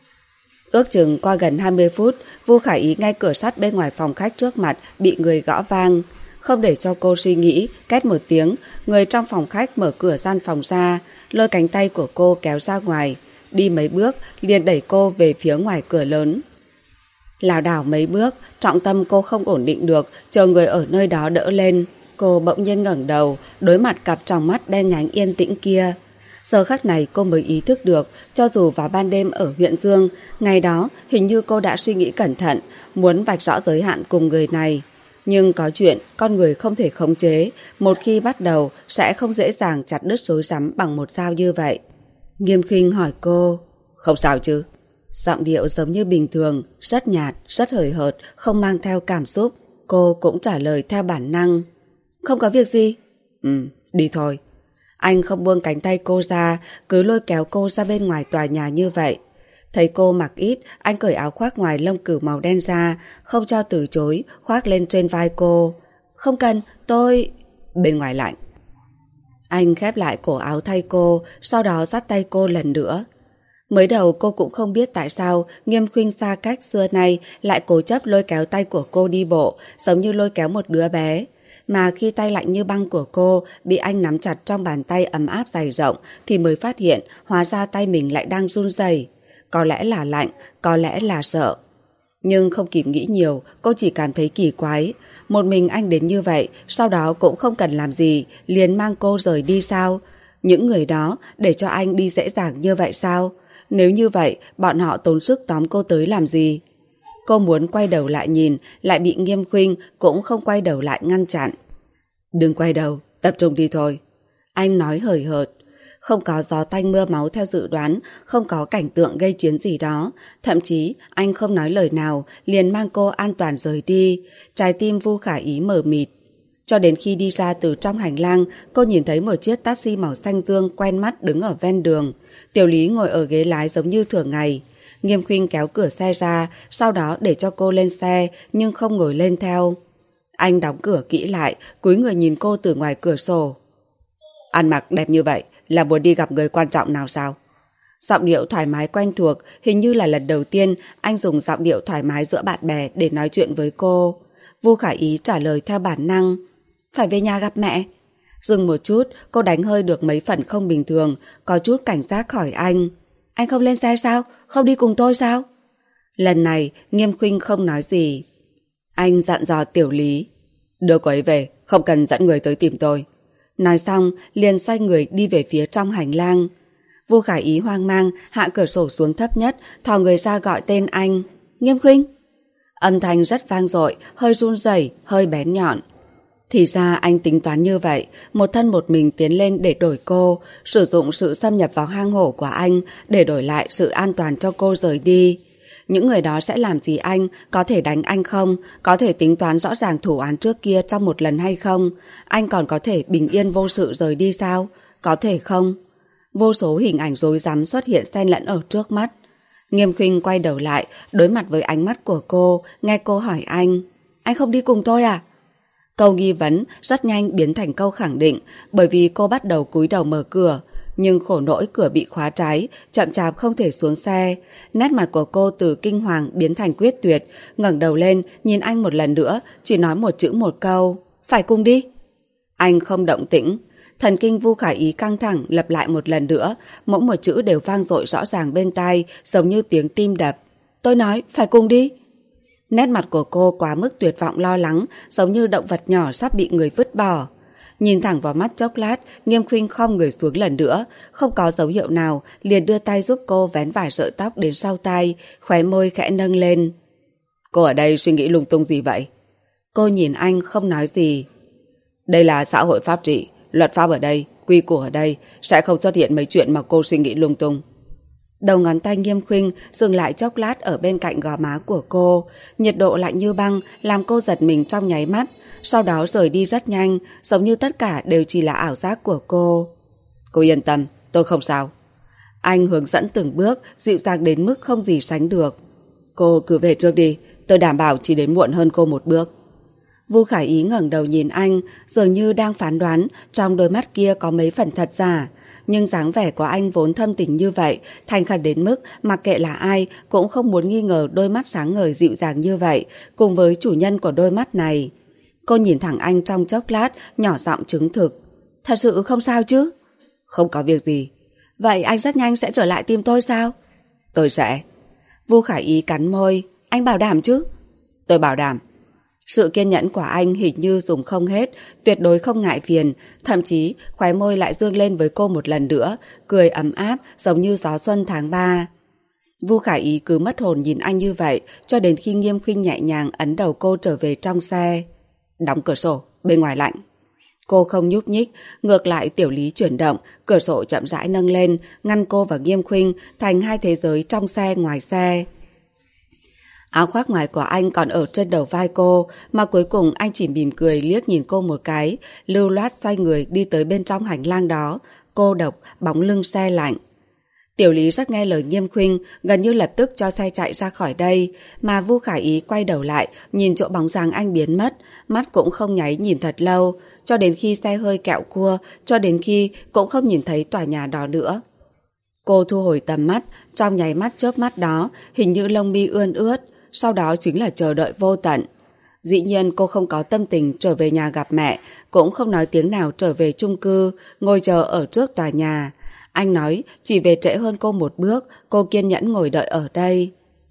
Ước chừng qua gần hai mươi phút, Vu Khả Ý ngay cửa sắt bên ngoài phòng khách trước mặt bị người gõ vang. Không để cho cô suy nghĩ, két một tiếng, người trong phòng khách mở cửa gian phòng ra, lôi cánh tay của cô kéo ra ngoài. Đi mấy bước, liền đẩy cô về phía ngoài cửa lớn. Lảo đảo mấy bước, trọng tâm cô không ổn định được, chờ người ở nơi đó đỡ lên. Cô bỗng nhiên ngẩng đầu, đối mặt cặp tròng mắt đen nhánh yên tĩnh kia. Giờ khắc này cô mới ý thức được, cho dù vào ban đêm ở huyện Dương, ngày đó hình như cô đã suy nghĩ cẩn thận, muốn vạch rõ giới hạn cùng người này. Nhưng có chuyện con người không thể khống chế, một khi bắt đầu sẽ không dễ dàng chặt đứt rối rắm bằng một dao như vậy. Nghiêm Khuynh hỏi cô, không sao chứ? Giọng điệu giống như bình thường, rất nhạt, rất hời hợt, không mang theo cảm xúc. Cô cũng trả lời theo bản năng. Không có việc gì. Ừ, đi thôi. Anh không buông cánh tay cô ra, cứ lôi kéo cô ra bên ngoài tòa nhà như vậy. Thấy cô mặc ít, anh cởi áo khoác ngoài lông cừu màu đen ra, không cho từ chối, khoác lên trên vai cô. Không cần, tôi... Bên ngoài lạnh. Anh khép lại cổ áo thay cô, sau đó dắt tay cô lần nữa. Mới đầu cô cũng không biết tại sao Nghiêm Khuynh xa cách xưa nay lại cố chấp lôi kéo tay của cô đi bộ, giống như lôi kéo một đứa bé. Mà khi tay lạnh như băng của cô bị anh nắm chặt trong bàn tay ấm áp dày rộng thì mới phát hiện hóa ra tay mình lại đang run rẩy. Có lẽ là lạnh, có lẽ là sợ. Nhưng không kịp nghĩ nhiều, cô chỉ cảm thấy kỳ quái. Một mình anh đến như vậy, sau đó cũng không cần làm gì, liền mang cô rời đi sao? Những người đó để cho anh đi dễ dàng như vậy sao? Nếu như vậy, bọn họ tốn sức tóm cô tới làm gì? Cô muốn quay đầu lại nhìn, lại bị Nghiêm Khuynh cũng không quay đầu lại ngăn chặn. Đừng quay đầu, tập trung đi thôi. Anh nói hời hợt. Không có gió tanh mưa máu theo dự đoán, không có cảnh tượng gây chiến gì đó. Thậm chí anh không nói lời nào, liền mang cô an toàn rời đi. Trái tim Vu Khả Ý mờ mịt. Cho đến khi đi ra từ trong hành lang, cô nhìn thấy một chiếc taxi màu xanh dương quen mắt đứng ở ven đường. Tiểu Lý ngồi ở ghế lái giống như thường ngày. Nghiêm Khuynh kéo cửa xe ra, sau đó để cho cô lên xe, nhưng không ngồi lên theo. Anh đóng cửa kỹ lại, cúi người nhìn cô từ ngoài cửa sổ. Ăn mặc đẹp như vậy, là muốn đi gặp người quan trọng nào sao? Giọng điệu thoải mái quen thuộc, hình như là lần đầu tiên anh dùng giọng điệu thoải mái giữa bạn bè để nói chuyện với cô. Vu Khả Ý trả lời theo bản năng. Phải về nhà gặp mẹ. Dừng một chút, cô đánh hơi được mấy phần không bình thường, có chút cảnh giác hỏi anh. Anh không lên xe sao? Không đi cùng tôi sao? Lần này, Nghiêm Khuynh không nói gì. Anh dặn dò Tiểu Lý. Đưa cô ấy về, không cần dẫn người tới tìm tôi. Nói xong, liền xoay người đi về phía trong hành lang. Vu Khả Ý hoang mang, hạ cửa sổ xuống thấp nhất, thò người ra gọi tên anh. Nghiêm Khuynh. Âm thanh rất vang dội, hơi run rẩy, hơi bén nhọn. Thì ra anh tính toán như vậy, một thân một mình tiến lên để đổi cô, sử dụng sự xâm nhập vào hang hổ của anh để đổi lại sự an toàn cho cô rời đi. Những người đó sẽ làm gì anh? Có thể đánh anh không? Có thể tính toán rõ ràng thủ án trước kia trong một lần hay không? Anh còn có thể bình yên vô sự rời đi sao? Có thể không? Vô số hình ảnh rối rắm xuất hiện xen lẫn ở trước mắt. Nghiêm Khuynh quay đầu lại, đối mặt với ánh mắt của cô, nghe cô hỏi anh, anh không đi cùng tôi à? Câu nghi vấn rất nhanh biến thành câu khẳng định, bởi vì cô bắt đầu cúi đầu mở cửa, nhưng khổ nỗi cửa bị khóa trái, chậm chạp không thể xuống xe. Nét mặt của cô từ kinh hoàng biến thành quyết tuyệt, ngẩng đầu lên nhìn anh một lần nữa, chỉ nói một chữ một câu, phải cùng đi. Anh không động tĩnh. Thần kinh Vu Khả Ý căng thẳng lặp lại một lần nữa, mỗi một chữ đều vang dội rõ ràng bên tai, giống như tiếng tim đập. Tôi nói, phải cùng đi. Nét mặt của cô quá mức tuyệt vọng lo lắng, giống như động vật nhỏ sắp bị người vứt bỏ. Nhìn thẳng vào mắt chốc lát, Nghiêm Khuynh khom người xuống lần nữa, không có dấu hiệu nào, liền đưa tay giúp cô vén vài sợi tóc đến sau tai, khóe môi khẽ nâng lên. Cô ở đây suy nghĩ lung tung gì vậy? Cô nhìn anh không nói gì. Đây là xã hội pháp trị, luật pháp ở đây, quy củ ở đây, sẽ không xuất hiện mấy chuyện mà cô suy nghĩ lung tung. Đầu ngón tay Nghiêm Khuynh dừng lại chốc lát ở bên cạnh gò má của cô, nhiệt độ lạnh như băng làm cô giật mình trong nháy mắt, sau đó rời đi rất nhanh, giống như tất cả đều chỉ là ảo giác của cô. Cô yên tâm, tôi không sao. Anh hướng dẫn từng bước, dịu dàng đến mức không gì sánh được. Cô cứ về trước đi, tôi đảm bảo chỉ đến muộn hơn cô một bước. Vu Khả Ý ngẩng đầu nhìn anh, dường như đang phán đoán trong đôi mắt kia có mấy phần thật giả. Nhưng dáng vẻ của anh vốn thâm tình như vậy, thành khẩn đến mức mặc kệ là ai cũng không muốn nghi ngờ đôi mắt sáng ngời dịu dàng như vậy, cùng với chủ nhân của đôi mắt này. Cô nhìn thẳng anh trong chốc lát, nhỏ giọng chứng thực. Thật sự không sao chứ? Không có việc gì. Vậy anh rất nhanh sẽ trở lại tìm tôi sao? Tôi sẽ. Vu Khả Ý cắn môi. Anh bảo đảm chứ? Tôi bảo đảm. Sự kiên nhẫn của anh hình như dùng không hết, tuyệt đối không ngại phiền, thậm chí khóe môi lại dương lên với cô một lần nữa, cười ấm áp giống như gió xuân tháng ba. Vu Khả Ý cứ mất hồn nhìn anh như vậy, cho đến khi Nghiêm Khuynh nhẹ nhàng ấn đầu cô trở về trong xe. Đóng cửa sổ, bên ngoài lạnh. Cô không nhúc nhích, ngược lại tiểu lý chuyển động, cửa sổ chậm rãi nâng lên, ngăn cô và Nghiêm Khuynh thành hai thế giới trong xe ngoài xe. Áo khoác ngoài của anh còn ở trên đầu vai cô, mà cuối cùng anh chỉ mỉm cười liếc nhìn cô một cái, lưu loát xoay người đi tới bên trong hành lang đó, cô độc, bóng lưng xe lạnh. Tiểu Lý rất nghe lời Nghiêm Khuynh, gần như lập tức cho xe chạy ra khỏi đây, mà Vu Khả Ý quay đầu lại, nhìn chỗ bóng dáng anh biến mất, mắt cũng không nháy nhìn thật lâu, cho đến khi xe hơi kẹo cua, cho đến khi cũng không nhìn thấy tòa nhà đó nữa. Cô thu hồi tầm mắt, trong nháy mắt chớp mắt đó, hình như lông mi ươn ướt, sau đó chính là chờ đợi vô tận. Dĩ nhiên cô không có tâm tình trở về nhà gặp mẹ, cũng không nói tiếng nào trở về chung cư, ngồi chờ ở trước tòa nhà. Anh nói chỉ về trễ hơn cô một bước, cô kiên nhẫn ngồi đợi ở đây.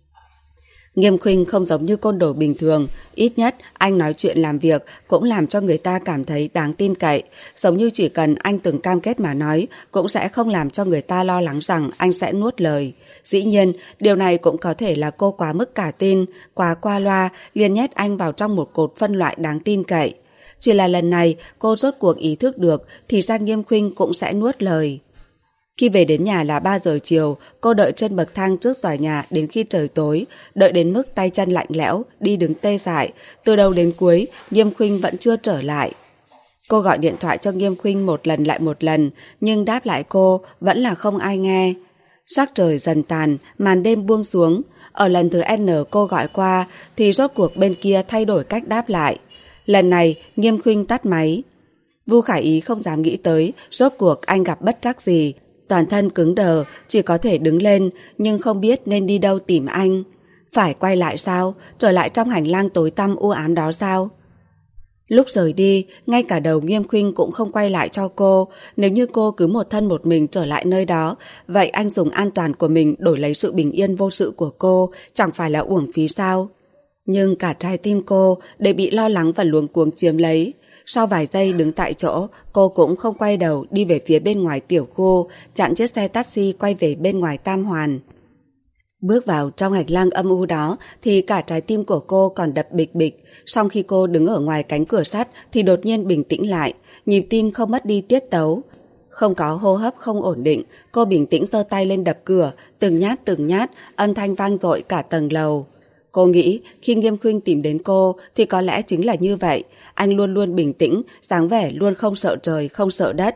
Nghiêm Khuynh không giống như côn đồ bình thường, ít nhất anh nói chuyện làm việc cũng làm cho người ta cảm thấy đáng tin cậy, giống như chỉ cần anh từng cam kết mà nói cũng sẽ không làm cho người ta lo lắng rằng anh sẽ nuốt lời. Dĩ nhiên, điều này cũng có thể là cô quá mức cả tin, quá qua loa, liền nhét anh vào trong một cột phân loại đáng tin cậy. Chỉ là lần này cô rốt cuộc ý thức được thì ra Nghiêm Khuynh cũng sẽ nuốt lời. Khi về đến nhà là ba giờ chiều, cô đợi trên bậc thang trước tòa nhà đến khi trời tối, đợi đến mức tay chân lạnh lẽo, đi đứng tê dại. Từ đầu đến cuối, Nghiêm Khuynh vẫn chưa trở lại. Cô gọi điện thoại cho Nghiêm Khuynh một lần lại một lần, nhưng đáp lại cô vẫn là không ai nghe. Sắc trời dần tàn, màn đêm buông xuống. Ở lần thứ N cô gọi qua, thì rốt cuộc bên kia thay đổi cách đáp lại. Lần này, Nghiêm Khuynh tắt máy. Vu Khả Ý không dám nghĩ tới, rốt cuộc anh gặp bất trắc gì. Toàn thân cứng đờ, chỉ có thể đứng lên, nhưng không biết nên đi đâu tìm anh. Phải quay lại sao? Trở lại trong hành lang tối tăm u ám đó sao? Lúc rời đi, ngay cả đầu Nghiêm Khuynh cũng không quay lại cho cô. Nếu như cô cứ một thân một mình trở lại nơi đó, vậy anh dùng an toàn của mình đổi lấy sự bình yên vô sự của cô, chẳng phải là uổng phí sao? Nhưng cả trái tim cô để bị lo lắng và luống cuống chiếm lấy. Sau vài giây đứng tại chỗ, cô cũng không quay đầu đi về phía bên ngoài tiểu khu, chặn chiếc xe taxi quay về bên ngoài Tam Hoàn. Bước vào trong hành lang âm u đó thì cả trái tim của cô còn đập bịch bịch. Sau khi cô đứng ở ngoài cánh cửa sắt thì đột nhiên bình tĩnh lại, nhịp tim không mất đi tiết tấu. Không có hô hấp không ổn định, cô bình tĩnh giơ tay lên đập cửa, từng nhát từng nhát, âm thanh vang dội cả tầng lầu. Cô nghĩ khi Nghiêm Khuynh tìm đến cô thì có lẽ chính là như vậy. Anh luôn luôn bình tĩnh, dáng vẻ luôn không sợ trời, không sợ đất.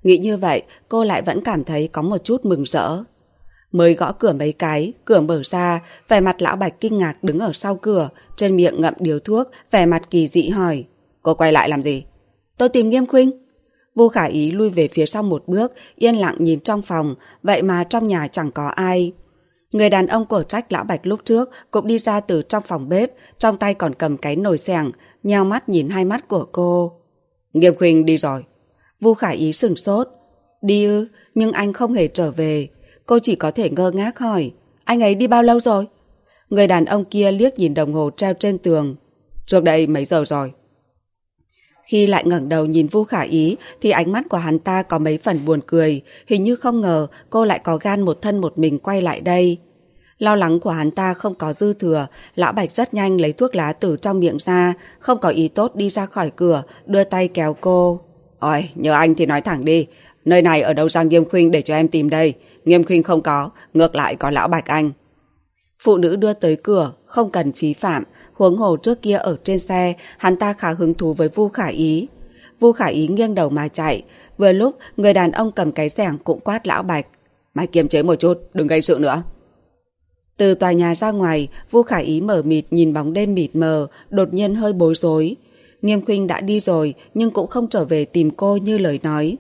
Nghĩ như vậy, cô lại vẫn cảm thấy có một chút mừng rỡ. Mới gõ cửa mấy cái, cửa mở ra, vẻ mặt lão Bạch kinh ngạc đứng ở sau cửa, trên miệng ngậm điếu thuốc, vẻ mặt kỳ dị hỏi. Cô quay lại làm gì? Tôi tìm Nghiêm Khuynh. Vu Khả Ý lui về phía sau một bước, yên lặng nhìn trong phòng, vậy mà trong nhà chẳng có ai. Người đàn ông cổ trách lão Bạch lúc trước cũng đi ra từ trong phòng bếp, trong tay còn cầm cái nồi xẻng, nheo mắt nhìn hai mắt của cô. Nghiêm Khuynh đi rồi. Vu Khả Ý sửng sốt. Đi ư, nhưng anh không hề trở về. Cô chỉ có thể ngơ ngác hỏi, anh ấy đi bao lâu rồi? Người đàn ông kia liếc nhìn đồng hồ treo trên tường. Trước đây mấy giờ rồi? Khi lại ngẩng đầu nhìn Vu Khả Ý thì ánh mắt của hắn ta có mấy phần buồn cười, hình như không ngờ cô lại có gan một thân một mình quay lại đây. Lo lắng của hắn ta không có dư thừa, lão Bạch rất nhanh lấy thuốc lá từ trong miệng ra, không có ý tốt đi ra khỏi cửa, đưa tay kéo cô. Ôi, nhờ anh thì nói thẳng đi, nơi này ở đâu ra Nghiêm Khuynh để cho em tìm đây? Nghiêm Khuynh không có, ngược lại có lão Bạch anh. Phụ nữ đưa tới cửa, không cần phí phạm, huống hồ trước kia ở trên xe, hắn ta khá hứng thú với Vu Khả Ý. Vu Khả Ý nghiêng đầu mà chạy, vừa lúc người đàn ông cầm cái xẻng cũng quát lão Bạch. Mày kiềm chế một chút, đừng gây sự nữa. Từ tòa nhà ra ngoài, Vu Khả Ý mở mịt nhìn bóng đêm mịt mờ, đột nhiên hơi bối rối. Nghiêm Khuynh đã đi rồi, nhưng cũng không trở về tìm cô như lời nói.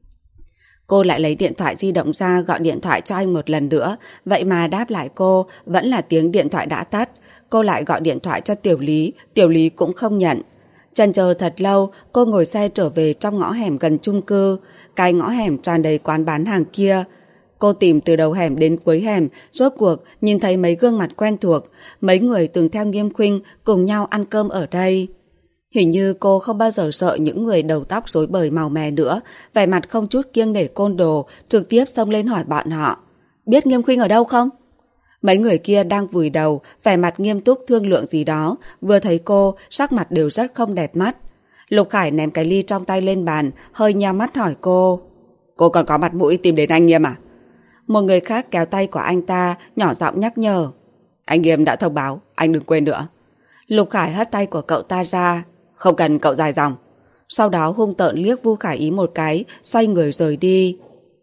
Cô lại lấy điện thoại di động ra gọi điện thoại cho anh một lần nữa, vậy mà đáp lại cô vẫn là tiếng điện thoại đã tắt. Cô lại gọi điện thoại cho Tiểu Lý, Tiểu Lý cũng không nhận. Chần chờ thật lâu, cô ngồi xe trở về trong ngõ hẻm gần chung cư. Cái ngõ hẻm tràn đầy quán bán hàng kia. Cô tìm từ đầu hẻm đến cuối hẻm, rốt cuộc nhìn thấy mấy gương mặt quen thuộc, mấy người từng theo Nghiêm Khuynh cùng nhau ăn cơm ở đây. Hình như cô không bao giờ sợ những người đầu tóc rối bời màu mè nữa, vẻ mặt không chút kiêng nể côn đồ, trực tiếp xông lên hỏi bọn họ. Biết Nghiêm Khuynh ở đâu không? Mấy người kia đang vùi đầu, vẻ mặt nghiêm túc thương lượng gì đó, vừa thấy cô, sắc mặt đều rất không đẹp mắt. Lục Khải ném cái ly trong tay lên bàn, hơi nheo mắt hỏi cô. Cô còn có mặt mũi tìm đến anh Nghiêm à? Một người khác kéo tay của anh ta, nhỏ giọng nhắc nhở. Anh Nghiêm đã thông báo, anh đừng quên nữa. Lục Khải hất tay của cậu ta ra. Không cần cậu dài dòng. Sau đó hung tợn liếc Vu Khả Ý một cái, xoay người rời đi.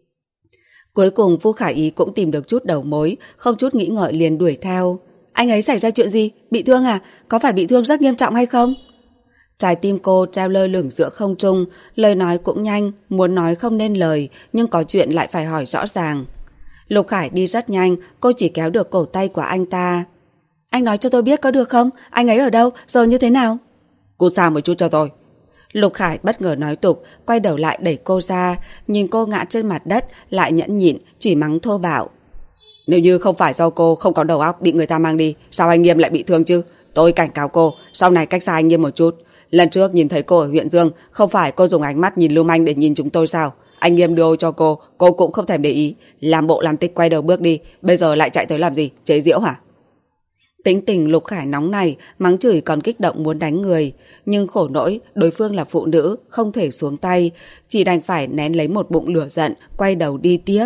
Cuối cùng Vu Khả Ý cũng tìm được chút đầu mối, không chút nghĩ ngợi liền đuổi theo. Anh ấy xảy ra chuyện gì? Bị thương à? Có phải bị thương rất nghiêm trọng hay không? Trái tim cô treo lơ lửng giữa không trung, lời nói cũng nhanh, muốn nói không nên lời, nhưng có chuyện lại phải hỏi rõ ràng. Lục Khải đi rất nhanh, cô chỉ kéo được cổ tay của anh ta. Anh nói cho tôi biết có được không? Anh ấy ở đâu? Giờ như thế nào? Cô xa một chút cho tôi. Lục Khải bất ngờ nói tục, quay đầu lại đẩy cô ra, nhìn cô ngã trên mặt đất, lại nhẫn nhịn, chỉ mắng thô bạo. Nếu như không phải do cô không có đầu óc bị người ta mang đi, sao anh Nghiêm lại bị thương chứ? Tôi cảnh cáo cô, sau này cách xa anh Nghiêm một chút. Lần trước nhìn thấy cô ở huyện Dương, không phải cô dùng ánh mắt nhìn lưu manh để nhìn chúng tôi sao? Anh Nghiêm đưa ô cho cô, cô cũng không thèm để ý, làm bộ làm tịch quay đầu bước đi, bây giờ lại chạy tới làm gì? Chế giễu hả? Tính tình Lục Khải nóng này, mắng chửi còn kích động muốn đánh người, nhưng khổ nỗi đối phương là phụ nữ, không thể xuống tay, chỉ đành phải nén lấy một bụng lửa giận, quay đầu đi tiếp.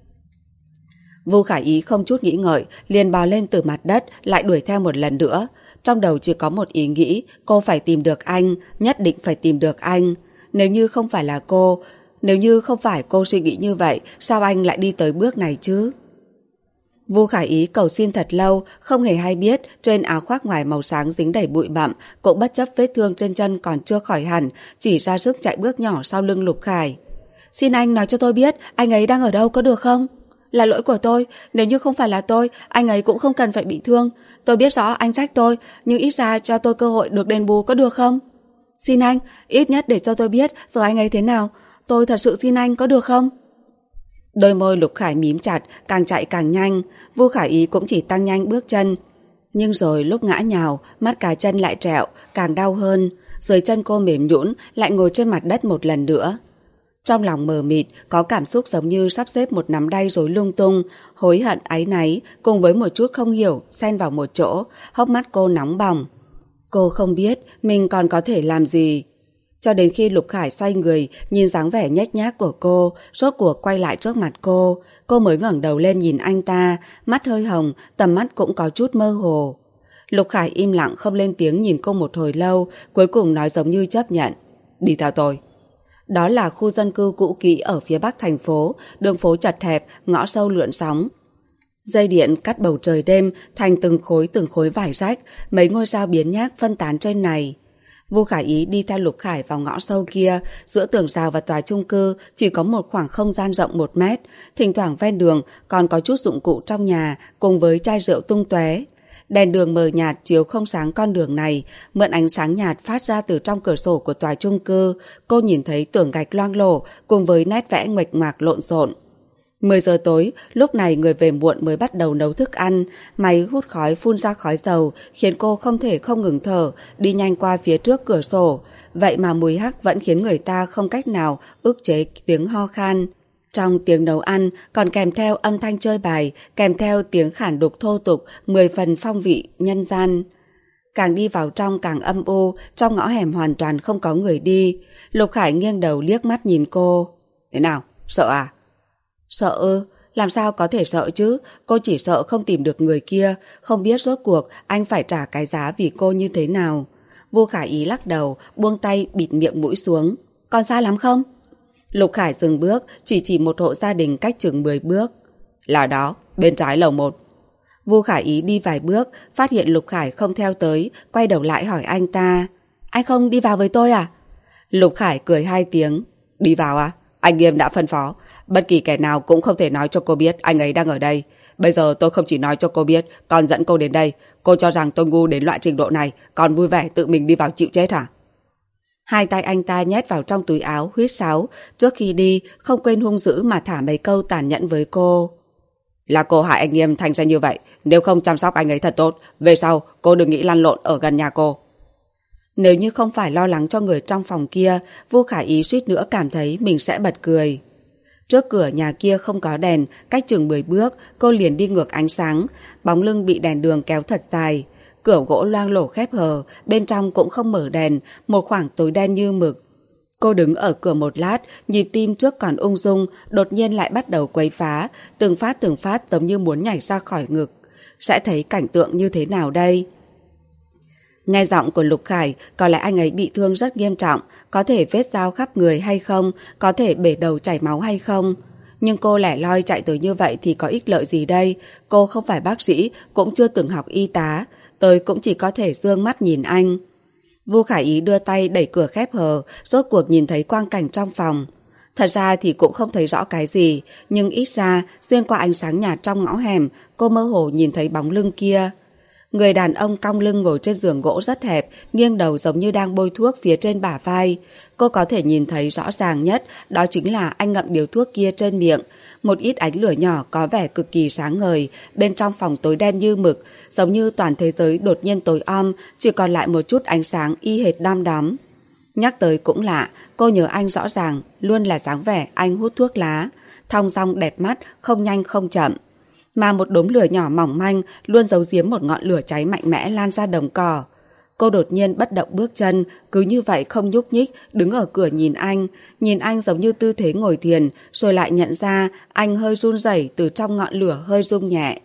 Vu Khả Ý không chút nghĩ ngợi, liền bò lên từ mặt đất, lại đuổi theo một lần nữa. Trong đầu chỉ có một ý nghĩ, cô phải tìm được anh, nhất định phải tìm được anh. Nếu như không phải là cô, nếu như không phải cô suy nghĩ như vậy, sao anh lại đi tới bước này chứ? Vu Khả Ý cầu xin thật lâu, không hề hay biết trên áo khoác ngoài màu sáng dính đầy bụi bặm, cũng bất chấp vết thương trên chân còn chưa khỏi hẳn, chỉ ra sức chạy bước nhỏ sau lưng Lục Khải. Xin anh nói cho tôi biết anh ấy đang ở đâu có được không? Là lỗi của tôi, nếu như không phải là tôi, anh ấy cũng không cần phải bị thương. Tôi biết rõ anh trách tôi, nhưng ít ra cho tôi cơ hội được đền bù có được không? Xin anh, ít nhất để cho tôi biết giờ anh ấy thế nào. Tôi thật sự xin anh có được không? Đôi môi Lục Khải mím chặt, càng chạy càng nhanh. Vu Khả Ý cũng chỉ tăng nhanh bước chân. Nhưng rồi lúc ngã nhào, mắt cá chân lại trẹo, càng đau hơn. Dưới chân cô mềm nhũn, lại ngồi trên mặt đất một lần nữa. Trong lòng mờ mịt, có cảm xúc giống như sắp xếp một nắm đay rối lung tung, hối hận áy náy, cùng với một chút không hiểu, xen vào một chỗ, hốc mắt cô nóng bỏng. Cô không biết mình còn có thể làm gì. Cho đến khi Lục Khải xoay người, nhìn dáng vẻ nhếch nhác của cô, rốt cuộc quay lại trước mặt cô, cô mới ngẩng đầu lên nhìn anh ta, mắt hơi hồng, tầm mắt cũng có chút mơ hồ. Lục Khải im lặng không lên tiếng nhìn cô một hồi lâu, cuối cùng nói giống như chấp nhận. Đi theo tôi. Đó là khu dân cư cũ kỹ ở phía bắc thành phố, đường phố chật hẹp, ngõ sâu lượn sóng. Dây điện cắt bầu trời đêm thành từng khối từng khối vải rách, mấy ngôi sao biến nhác phân tán trên này. Vu Khả Ý đi theo Lục Khải vào ngõ sâu kia, giữa tường rào và tòa chung cư chỉ có một khoảng không gian rộng một mét, thỉnh thoảng ven đường còn có chút dụng cụ trong nhà cùng với chai rượu tung tóe. Đèn đường mờ nhạt chiếu không sáng con đường này, mượn ánh sáng nhạt phát ra từ trong cửa sổ của tòa chung cư, cô nhìn thấy tường gạch loang lổ cùng với nét vẽ nguệch ngoạc lộn xộn. mười giờ tối, lúc này người về muộn mới bắt đầu nấu thức ăn, máy hút khói phun ra khói dầu khiến cô không thể không ngừng thở, đi nhanh qua phía trước cửa sổ. Vậy mà mùi hắc vẫn khiến người ta không cách nào ức chế tiếng ho khan. Trong tiếng nấu ăn còn kèm theo âm thanh chơi bài, kèm theo tiếng khản đục thô tục, mười phần phong vị nhân gian. Càng đi vào trong càng âm u, trong ngõ hẻm hoàn toàn không có người đi. Lục Khải nghiêng đầu liếc mắt nhìn cô. Thế nào, sợ à? Sợ ư? Làm sao có thể sợ chứ? Cô chỉ sợ không tìm được người kia, không biết rốt cuộc anh phải trả cái giá vì cô như thế nào. Vu Khả Ý lắc đầu, buông tay bịt miệng mũi xuống. Còn xa lắm không? Lục Khải dừng bước, chỉ chỉ một hộ gia đình cách chừng mười bước. Là đó, bên trái lầu một. Vu Khả Ý đi vài bước, phát hiện Lục Khải không theo tới, quay đầu lại hỏi anh ta. Anh không đi vào với tôi à? Lục Khải cười hai tiếng. Đi vào à? Anh Nghiêm đã phân phó, bất kỳ kẻ nào cũng không thể nói cho cô biết anh ấy đang ở đây. Bây giờ tôi không chỉ nói cho cô biết, còn dẫn cô đến đây. Cô cho rằng tôi ngu đến loại trình độ này, còn vui vẻ tự mình đi vào chịu chết hả? Hai tay anh ta nhét vào trong túi áo, huýt sáo. Trước khi đi, không quên hung dữ mà thả mấy câu tàn nhẫn với cô. Là cô hại anh Nghiêm thành ra như vậy. Nếu không chăm sóc anh ấy thật tốt, về sau cô đừng nghĩ lăn lộn ở gần nhà cô. Nếu như không phải lo lắng cho người trong phòng kia, Vu Khả Ý suýt nữa cảm thấy mình sẽ bật cười. Trước cửa nhà kia không có đèn, cách chừng mười bước, cô liền đi ngược ánh sáng, bóng lưng bị đèn đường kéo thật dài. Cửa gỗ loang lổ khép hờ, bên trong cũng không mở đèn, một khoảng tối đen như mực. Cô đứng ở cửa một lát, nhịp tim trước còn ung dung, đột nhiên lại bắt đầu quấy phá, từng phát từng phát giống như muốn nhảy ra khỏi ngực. Sẽ thấy cảnh tượng như thế nào đây? Nghe giọng của Lục Khải, có lẽ anh ấy bị thương rất nghiêm trọng, có thể vết dao khắp người hay không, có thể bể đầu chảy máu hay không. Nhưng cô lẻ loi chạy tới như vậy thì có ích lợi gì đây? Cô không phải bác sĩ, cũng chưa từng học y tá, tới cũng chỉ có thể dương mắt nhìn anh. Vu Khả Ý đưa tay đẩy cửa khép hờ, rốt cuộc nhìn thấy quang cảnh trong phòng. Thật ra thì cũng không thấy rõ cái gì, nhưng ít ra, xuyên qua ánh sáng nhạt trong ngõ hẻm, cô mơ hồ nhìn thấy bóng lưng kia. Người đàn ông cong lưng ngồi trên giường gỗ rất hẹp, nghiêng đầu giống như đang bôi thuốc phía trên bả vai. Cô có thể nhìn thấy rõ ràng nhất, đó chính là anh ngậm điếu thuốc kia trên miệng. Một ít ánh lửa nhỏ có vẻ cực kỳ sáng ngời, bên trong phòng tối đen như mực, giống như toàn thế giới đột nhiên tối om, chỉ còn lại một chút ánh sáng y hệt đom đóm. Nhắc tới cũng lạ, cô nhớ anh rõ ràng, luôn là dáng vẻ anh hút thuốc lá, thong dong đẹp mắt, không nhanh không chậm. Mà một đốm lửa nhỏ mỏng manh luôn giấu giếm một ngọn lửa cháy mạnh mẽ lan ra đồng cỏ. Cô đột nhiên bất động bước chân, cứ như vậy không nhúc nhích, đứng ở cửa nhìn anh, nhìn anh giống như tư thế ngồi thiền, rồi lại nhận ra anh hơi run rẩy từ trong ngọn lửa hơi rung nhẹ.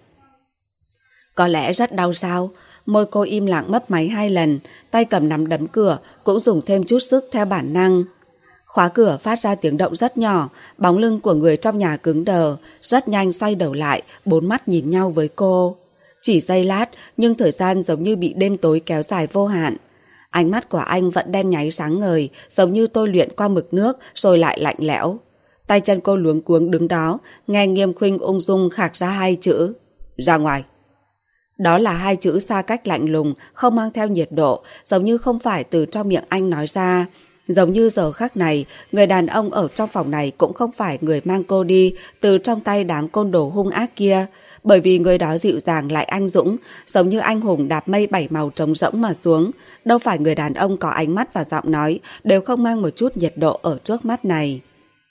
Có lẽ rất đau sao? Môi cô im lặng mấp máy hai lần, tay cầm nắm đấm cửa, cũng dùng thêm chút sức theo bản năng. Khóa cửa phát ra tiếng động rất nhỏ, bóng lưng của người trong nhà cứng đờ, rất nhanh xoay đầu lại, bốn mắt nhìn nhau với cô. Chỉ giây lát, nhưng thời gian giống như bị đêm tối kéo dài vô hạn. Ánh mắt của anh vẫn đen nháy sáng ngời, giống như tôi luyện qua mực nước rồi lại lạnh lẽo. Tay chân cô luống cuống đứng đó, nghe Nghiêm Khuynh ung dung khạc ra hai chữ: ra ngoài. Đó là hai chữ xa cách lạnh lùng, không mang theo nhiệt độ, giống như không phải từ trong miệng anh nói ra. Giống như giờ khắc này, người đàn ông ở trong phòng này cũng không phải người mang cô đi từ trong tay đám côn đồ hung ác kia, bởi vì người đó dịu dàng lại anh dũng, giống như anh hùng đạp mây bảy màu trống rỗng mà xuống. Đâu phải người đàn ông có ánh mắt và giọng nói đều không mang một chút nhiệt độ ở trước mắt này.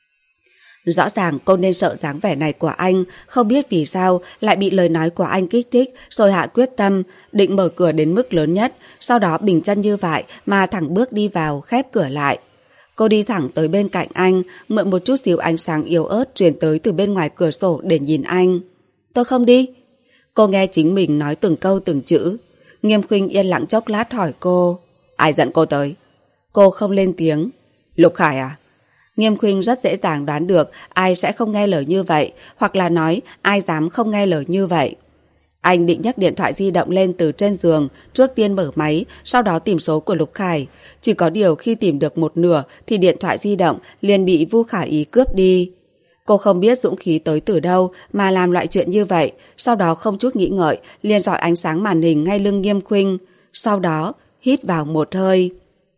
Rõ ràng cô nên sợ dáng vẻ này của anh, không biết vì sao lại bị lời nói của anh kích thích, rồi hạ quyết tâm, định mở cửa đến mức lớn nhất, sau đó bình chân như vậy mà thẳng bước đi vào, khép cửa lại. Cô đi thẳng tới bên cạnh anh, mượn một chút xíu ánh sáng yếu ớt truyền tới từ bên ngoài cửa sổ để nhìn anh. Tôi không đi. Cô nghe chính mình nói từng câu từng chữ. Nghiêm Khuynh yên lặng chốc lát hỏi cô: ai dẫn cô tới? Cô không lên tiếng. Lục Khải à? Nghiêm Khuynh rất dễ dàng đoán được ai sẽ không nghe lời như vậy, hoặc là nói ai dám không nghe lời như vậy. Anh định nhấc điện thoại di động lên từ trên giường, trước tiên mở máy, sau đó tìm số của Lục Khải. Chỉ có điều khi tìm được một nửa thì điện thoại di động liền bị Vu Khả Ý cướp đi. Cô không biết dũng khí tới từ đâu mà làm loại chuyện như vậy, sau đó không chút nghĩ ngợi, liền dọi ánh sáng màn hình ngay lưng Nghiêm Khuynh, sau đó hít vào một hơi.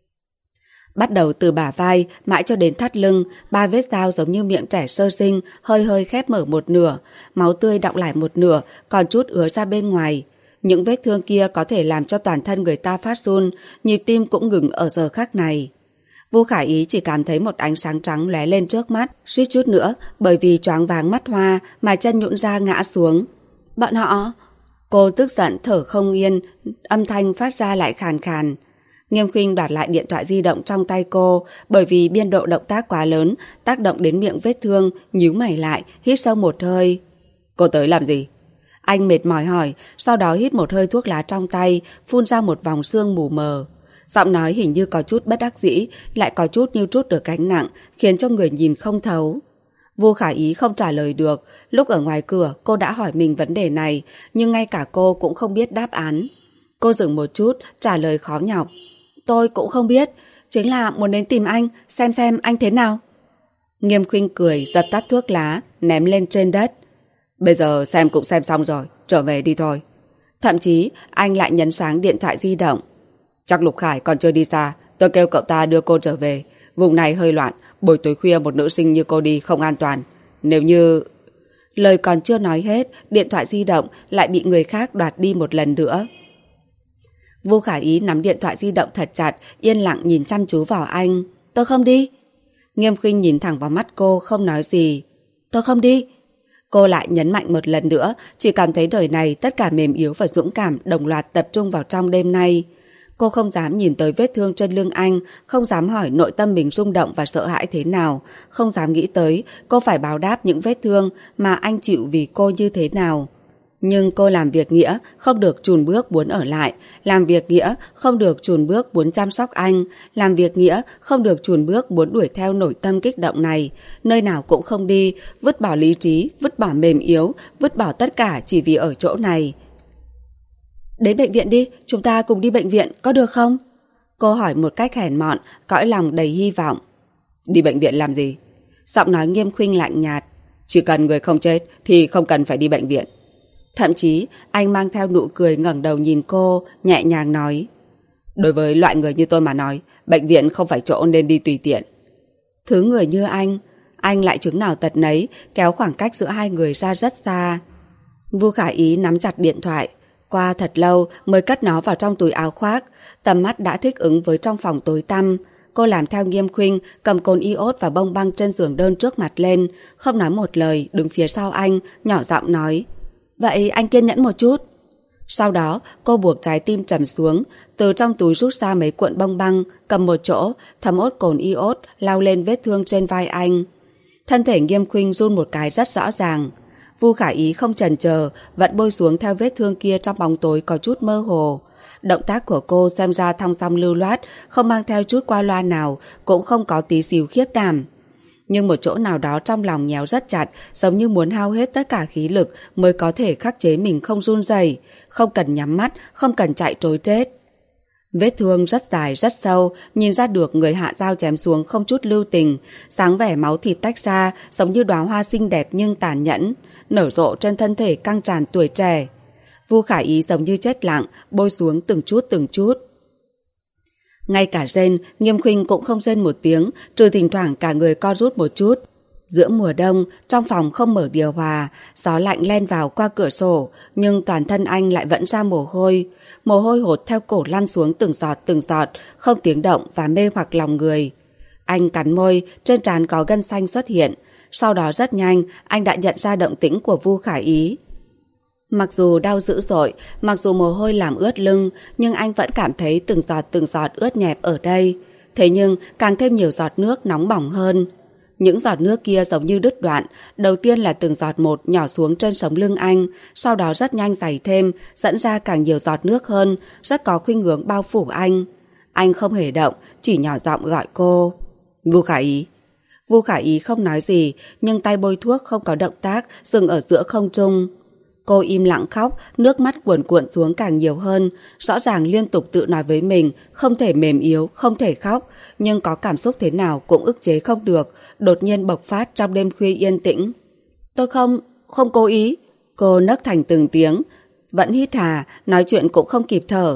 Bắt đầu từ bả vai, mãi cho đến thắt lưng, ba vết dao giống như miệng trẻ sơ sinh, hơi hơi khép mở một nửa, máu tươi đọng lại một nửa, còn chút ứa ra bên ngoài. Những vết thương kia có thể làm cho toàn thân người ta phát run, nhịp tim cũng ngừng ở giờ khắc này. Vu Khả Ý chỉ cảm thấy một ánh sáng trắng lóe lên trước mắt, suýt chút nữa bởi vì choáng váng mắt hoa mà chân nhũn ra ngã xuống. Bọn họ... Cô tức giận thở không yên, âm thanh phát ra lại khàn khàn. Nghiêm Khuynh đoạt lại điện thoại di động trong tay cô, bởi vì biên độ động tác quá lớn, tác động đến miệng vết thương, nhíu mày lại, hít sâu một hơi. Cô tới làm gì? Anh mệt mỏi hỏi, sau đó hít một hơi thuốc lá trong tay, phun ra một vòng sương mù mờ. Giọng nói hình như có chút bất đắc dĩ, lại có chút như trút được gánh nặng, khiến cho người nhìn không thấu. Vu Khả Ý không trả lời được, lúc ở ngoài cửa cô đã hỏi mình vấn đề này, nhưng ngay cả cô cũng không biết đáp án. Cô dừng một chút, trả lời khó nhọc. Tôi cũng không biết, chính là muốn đến tìm anh, xem xem anh thế nào. Nghiêm Khuynh cười, dập tắt thuốc lá, ném lên trên đất. Bây giờ xem cũng xem xong rồi, trở về đi thôi. Thậm chí anh lại nhấn sáng điện thoại di động. Chắc Lục Khải còn chưa đi xa, tôi kêu cậu ta đưa cô trở về. Vùng này hơi loạn, buổi tối khuya một nữ sinh như cô đi không an toàn. Nếu như... Lời còn chưa nói hết, điện thoại di động lại bị người khác đoạt đi một lần nữa. Vu Khả Ý nắm điện thoại di động thật chặt, yên lặng nhìn chăm chú vào anh. Tôi không đi. Nghiêm Khuynh nhìn thẳng vào mắt cô, không nói gì. Tôi không đi. Cô lại nhấn mạnh một lần nữa, chỉ cảm thấy đời này tất cả mềm yếu và dũng cảm đồng loạt tập trung vào trong đêm nay. Cô không dám nhìn tới vết thương trên lưng anh, không dám hỏi nội tâm mình rung động và sợ hãi thế nào, không dám nghĩ tới cô phải báo đáp những vết thương mà anh chịu vì cô như thế nào. Nhưng cô làm việc nghĩa không được chùn bước muốn ở lại, làm việc nghĩa không được chùn bước muốn chăm sóc anh, làm việc nghĩa không được chùn bước muốn đuổi theo nội tâm kích động này, nơi nào cũng không đi, vứt bỏ lý trí, vứt bỏ mềm yếu, vứt bỏ tất cả chỉ vì ở chỗ này. Đến bệnh viện đi, chúng ta cùng đi bệnh viện, có được không? Cô hỏi một cách hèn mọn, cõi lòng đầy hy vọng. Đi bệnh viện làm gì? Giọng nói Nghiêm Khuynh lạnh nhạt. Chỉ cần người không chết thì không cần phải đi bệnh viện. Thậm chí anh mang theo nụ cười ngẩng đầu nhìn cô, nhẹ nhàng nói. Đối với loại người như tôi mà nói, bệnh viện không phải chỗ nên đi tùy tiện. Thứ người như anh, anh lại chứng nào tật nấy, kéo khoảng cách giữa hai người ra rất xa. Vu Khả Ý nắm chặt điện thoại. Qua thật lâu mới cất nó vào trong túi áo khoác, tầm mắt đã thích ứng với trong phòng tối tăm. Cô làm theo Nghiêm Khuynh, cầm cồn iốt và bông băng trên giường đơn trước mặt lên, không nói một lời, đứng phía sau anh, nhỏ giọng nói. Vậy anh kiên nhẫn một chút. Sau đó cô buộc trái tim trầm xuống, từ trong túi rút ra mấy cuộn bông băng, cầm một chỗ, thấm ốt cồn iốt, lau lên vết thương trên vai anh. Thân thể Nghiêm Khuynh run một cái rất rõ ràng. Vu Khả Ý không chần chờ, vẫn bôi xuống theo vết thương kia trong bóng tối có chút mơ hồ. Động tác của cô xem ra thong dong lưu loát, không mang theo chút qua loa nào, cũng không có tí xíu khiếp đảm. Nhưng một chỗ nào đó trong lòng nhéo rất chặt, giống như muốn hao hết tất cả khí lực mới có thể khắc chế mình không run rẩy, không cần nhắm mắt, không cần chạy trối chết. Vết thương rất dài rất sâu, nhìn ra được người hạ dao chém xuống không chút lưu tình, sáng vẻ máu thịt tách ra, giống như đóa hoa xinh đẹp nhưng tàn nhẫn, nở rộ trên thân thể căng tràn tuổi trẻ. Vu Khả Ý giống như chết lặng, bôi xuống từng chút từng chút. Ngay cả rên, Nghiêm Khuynh cũng không rên một tiếng, trừ thỉnh thoảng cả người co rút một chút. Giữa mùa đông, trong phòng không mở điều hòa, gió lạnh len vào qua cửa sổ, nhưng toàn thân anh lại vẫn ra mồ hôi. Mồ hôi hột theo cổ lăn xuống từng giọt từng giọt, không tiếng động và mê hoặc lòng người. Anh cắn môi, trên trán có gân xanh xuất hiện. Sau đó rất nhanh, anh đã nhận ra động tĩnh của Vu Khả Ý. Mặc dù đau dữ dội, mặc dù mồ hôi làm ướt lưng, nhưng anh vẫn cảm thấy từng giọt từng giọt ướt nhẹp ở đây. Thế nhưng càng thêm nhiều giọt nước nóng bỏng hơn. Những giọt nước kia giống như đứt đoạn, đầu tiên là từng giọt một nhỏ xuống trên sống lưng anh, sau đó rất nhanh dày thêm, dẫn ra càng nhiều giọt nước hơn, rất có khuynh hướng bao phủ anh. Anh không hề động, chỉ nhỏ giọng gọi cô. Vu Khả Ý. Vu Khả Ý không nói gì, nhưng tay bôi thuốc không có động tác, dừng ở giữa không trung. Cô im lặng khóc, nước mắt cuồn cuộn xuống càng nhiều hơn, rõ ràng liên tục tự nói với mình, không thể mềm yếu, không thể khóc, nhưng có cảm xúc thế nào cũng ức chế không được, đột nhiên bộc phát trong đêm khuya yên tĩnh. Tôi không, không cố ý. Cô nấc thành từng tiếng, vẫn hít hà, nói chuyện cũng không kịp thở.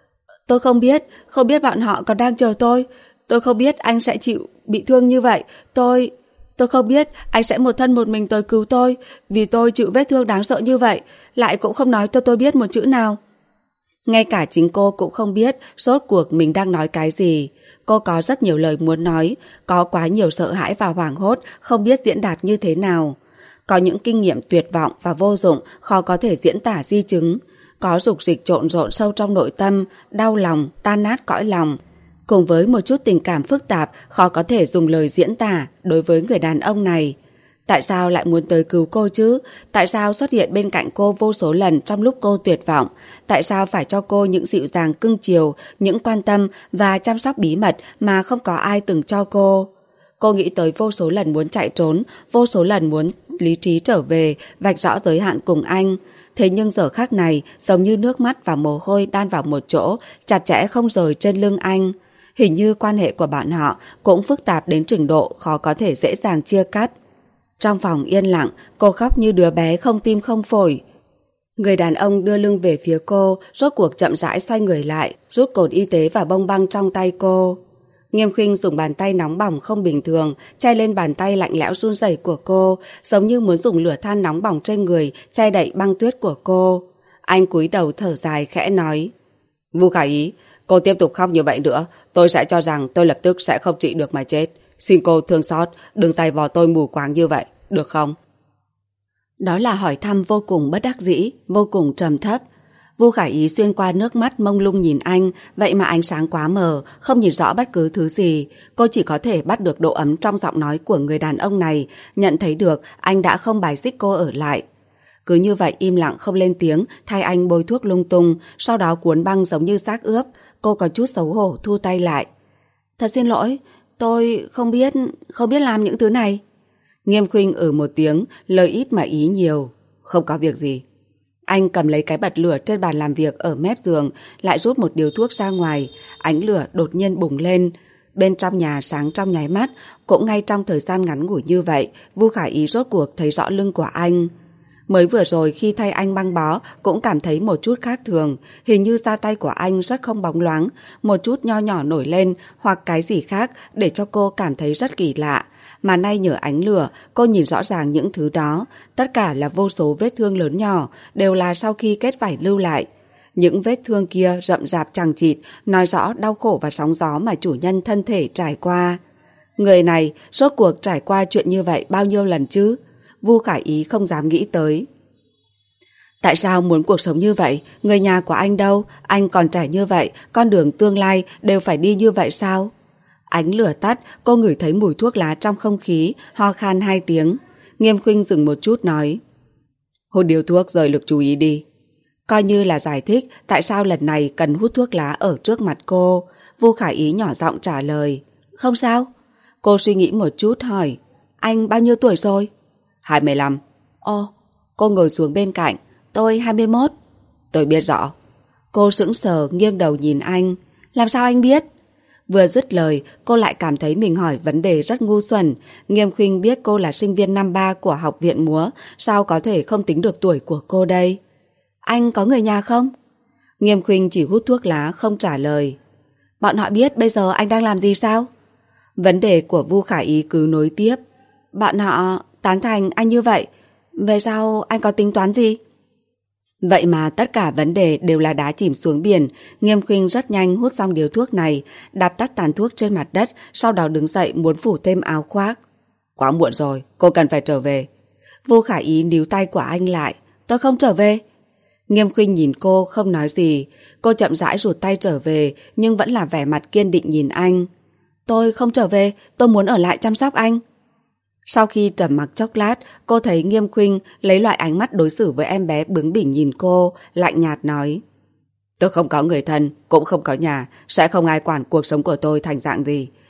Tôi không biết, không biết bọn họ còn đang chờ tôi. Tôi không biết anh sẽ chịu bị thương như vậy. Tôi... Tôi không biết anh sẽ một thân một mình tới cứu tôi, vì tôi chịu vết thương đáng sợ như vậy, lại cũng không nói cho tôi biết một chữ nào. Ngay cả chính cô cũng không biết rốt cuộc mình đang nói cái gì. Cô có rất nhiều lời muốn nói, có quá nhiều sợ hãi và hoảng hốt, không biết diễn đạt như thế nào. Có những kinh nghiệm tuyệt vọng và vô dụng, khó có thể diễn tả di chứng. Có dục dịch trộn rộn sâu trong nội tâm, đau lòng, tan nát cõi lòng. Cùng với một chút tình cảm phức tạp, khó có thể dùng lời diễn tả đối với người đàn ông này. Tại sao lại muốn tới cứu cô chứ? Tại sao xuất hiện bên cạnh cô vô số lần trong lúc cô tuyệt vọng? Tại sao phải cho cô những dịu dàng cưng chiều, những quan tâm và chăm sóc bí mật mà không có ai từng cho cô? Cô nghĩ tới vô số lần muốn chạy trốn, vô số lần muốn lý trí trở về, vạch rõ giới hạn cùng anh. Thế nhưng giờ khắc này, giống như nước mắt và mồ hôi đan vào một chỗ, chặt chẽ không rời trên lưng anh. Hình như quan hệ của bọn họ cũng phức tạp đến trình độ khó có thể dễ dàng chia cắt. Trong phòng yên lặng, cô khóc như đứa bé không tim không phổi. Người đàn ông đưa lưng về phía cô, rốt cuộc chậm rãi xoay người lại, rút cồn y tế và bông băng trong tay cô. Nghiêm Khuynh dùng bàn tay nóng bỏng không bình thường, che lên bàn tay lạnh lẽo run rẩy của cô, giống như muốn dùng lửa than nóng bỏng trên người, che đậy băng tuyết của cô. Anh cúi đầu thở dài khẽ nói: Vu Khả Ý, cô tiếp tục khóc như vậy nữa, tôi sẽ cho rằng tôi lập tức sẽ không trị được mà chết. Xin cô thương xót, đừng giày vò tôi mù quáng như vậy, được không? Đó là hỏi thăm vô cùng bất đắc dĩ, vô cùng trầm thấp. Vu Khả Ý xuyên qua nước mắt mông lung nhìn anh, vậy mà ánh sáng quá mờ, không nhìn rõ bất cứ thứ gì. Cô chỉ có thể bắt được độ ấm trong giọng nói của người đàn ông này, nhận thấy được anh đã không bài xích cô ở lại. Cứ như vậy im lặng không lên tiếng, thay anh bôi thuốc lung tung, sau đó cuốn băng giống như xác ướp. Cô có chút xấu hổ thu tay lại. Thật xin lỗi, tôi không biết, không biết làm những thứ này. Nghiêm Khuynh ử một tiếng, lời ít mà ý nhiều. Không có việc gì. Anh cầm lấy cái bật lửa trên bàn làm việc ở mép giường, lại rút một điếu thuốc ra ngoài. Ánh lửa đột nhiên bùng lên. Bên trong nhà sáng trong nháy mắt. Cũng ngay trong thời gian ngắn ngủi như vậy, Vu Khả Ý rốt cuộc thấy rõ lưng của anh. Mới vừa rồi khi thay anh băng bó cũng cảm thấy một chút khác thường, hình như da tay của anh rất không bóng loáng, một chút nho nhỏ nổi lên hoặc cái gì khác để cho cô cảm thấy rất kỳ lạ. Mà nay nhờ ánh lửa, cô nhìn rõ ràng những thứ đó, tất cả là vô số vết thương lớn nhỏ, đều là sau khi kết vảy lưu lại. Những vết thương kia rậm rạp chằng chịt, nói rõ đau khổ và sóng gió mà chủ nhân thân thể trải qua. Người này rốt cuộc trải qua chuyện như vậy bao nhiêu lần chứ? Vu Khả Ý không dám nghĩ tới. Tại sao muốn cuộc sống như vậy? Người nhà của anh đâu? Anh còn trẻ như vậy, con đường tương lai đều phải đi như vậy sao? Ánh lửa tắt, cô ngửi thấy mùi thuốc lá trong không khí, ho khan hai tiếng. Nghiêm Khuynh dừng một chút nói: hút điếu thuốc rời lực chú ý đi. Coi như là giải thích tại sao lần này cần hút thuốc lá ở trước mặt cô. Vu Khả Ý nhỏ giọng trả lời: không sao. Cô suy nghĩ một chút hỏi: anh bao nhiêu tuổi rồi? hai mươi lăm. Ồ, cô ngồi xuống bên cạnh. Tôi hai mươi mốt. Tôi biết rõ. Cô sững sờ nghiêng đầu nhìn anh. Làm sao anh biết? Vừa dứt lời, cô lại cảm thấy mình hỏi vấn đề rất ngu xuẩn. Nghiêm Khuynh biết cô là sinh viên năm ba của học viện múa, sao có thể không tính được tuổi của cô đây? Anh có người nhà không? Nghiêm Khuynh chỉ hút thuốc lá không trả lời. Bọn họ biết bây giờ anh đang làm gì sao? Vấn đề của Vu Khả Ý cứ nối tiếp. Bọn họ tán thành anh như vậy, về sau anh có tính toán gì? Vậy mà tất cả vấn đề đều là đá chìm xuống biển. Nghiêm Khuynh rất nhanh hút xong điếu thuốc này, đạp tắt tàn thuốc trên mặt đất, sau đó đứng dậy muốn phủ thêm áo khoác. Quá muộn rồi, cô cần phải trở về. Vu Khả Ý níu tay của anh lại. Tôi không trở về. Nghiêm Khuynh nhìn cô không nói gì. Cô chậm rãi rụt tay trở về, nhưng vẫn là vẻ mặt kiên định nhìn anh. Tôi không trở về, tôi muốn ở lại chăm sóc anh. Sau khi trầm mặc chốc lát, cô thấy Nghiêm Khuynh lấy loại ánh mắt đối xử với em bé bướng bỉnh nhìn cô, lạnh nhạt nói: tôi không có người thân, cũng không có nhà, sẽ không ai quản cuộc sống của tôi thành dạng gì.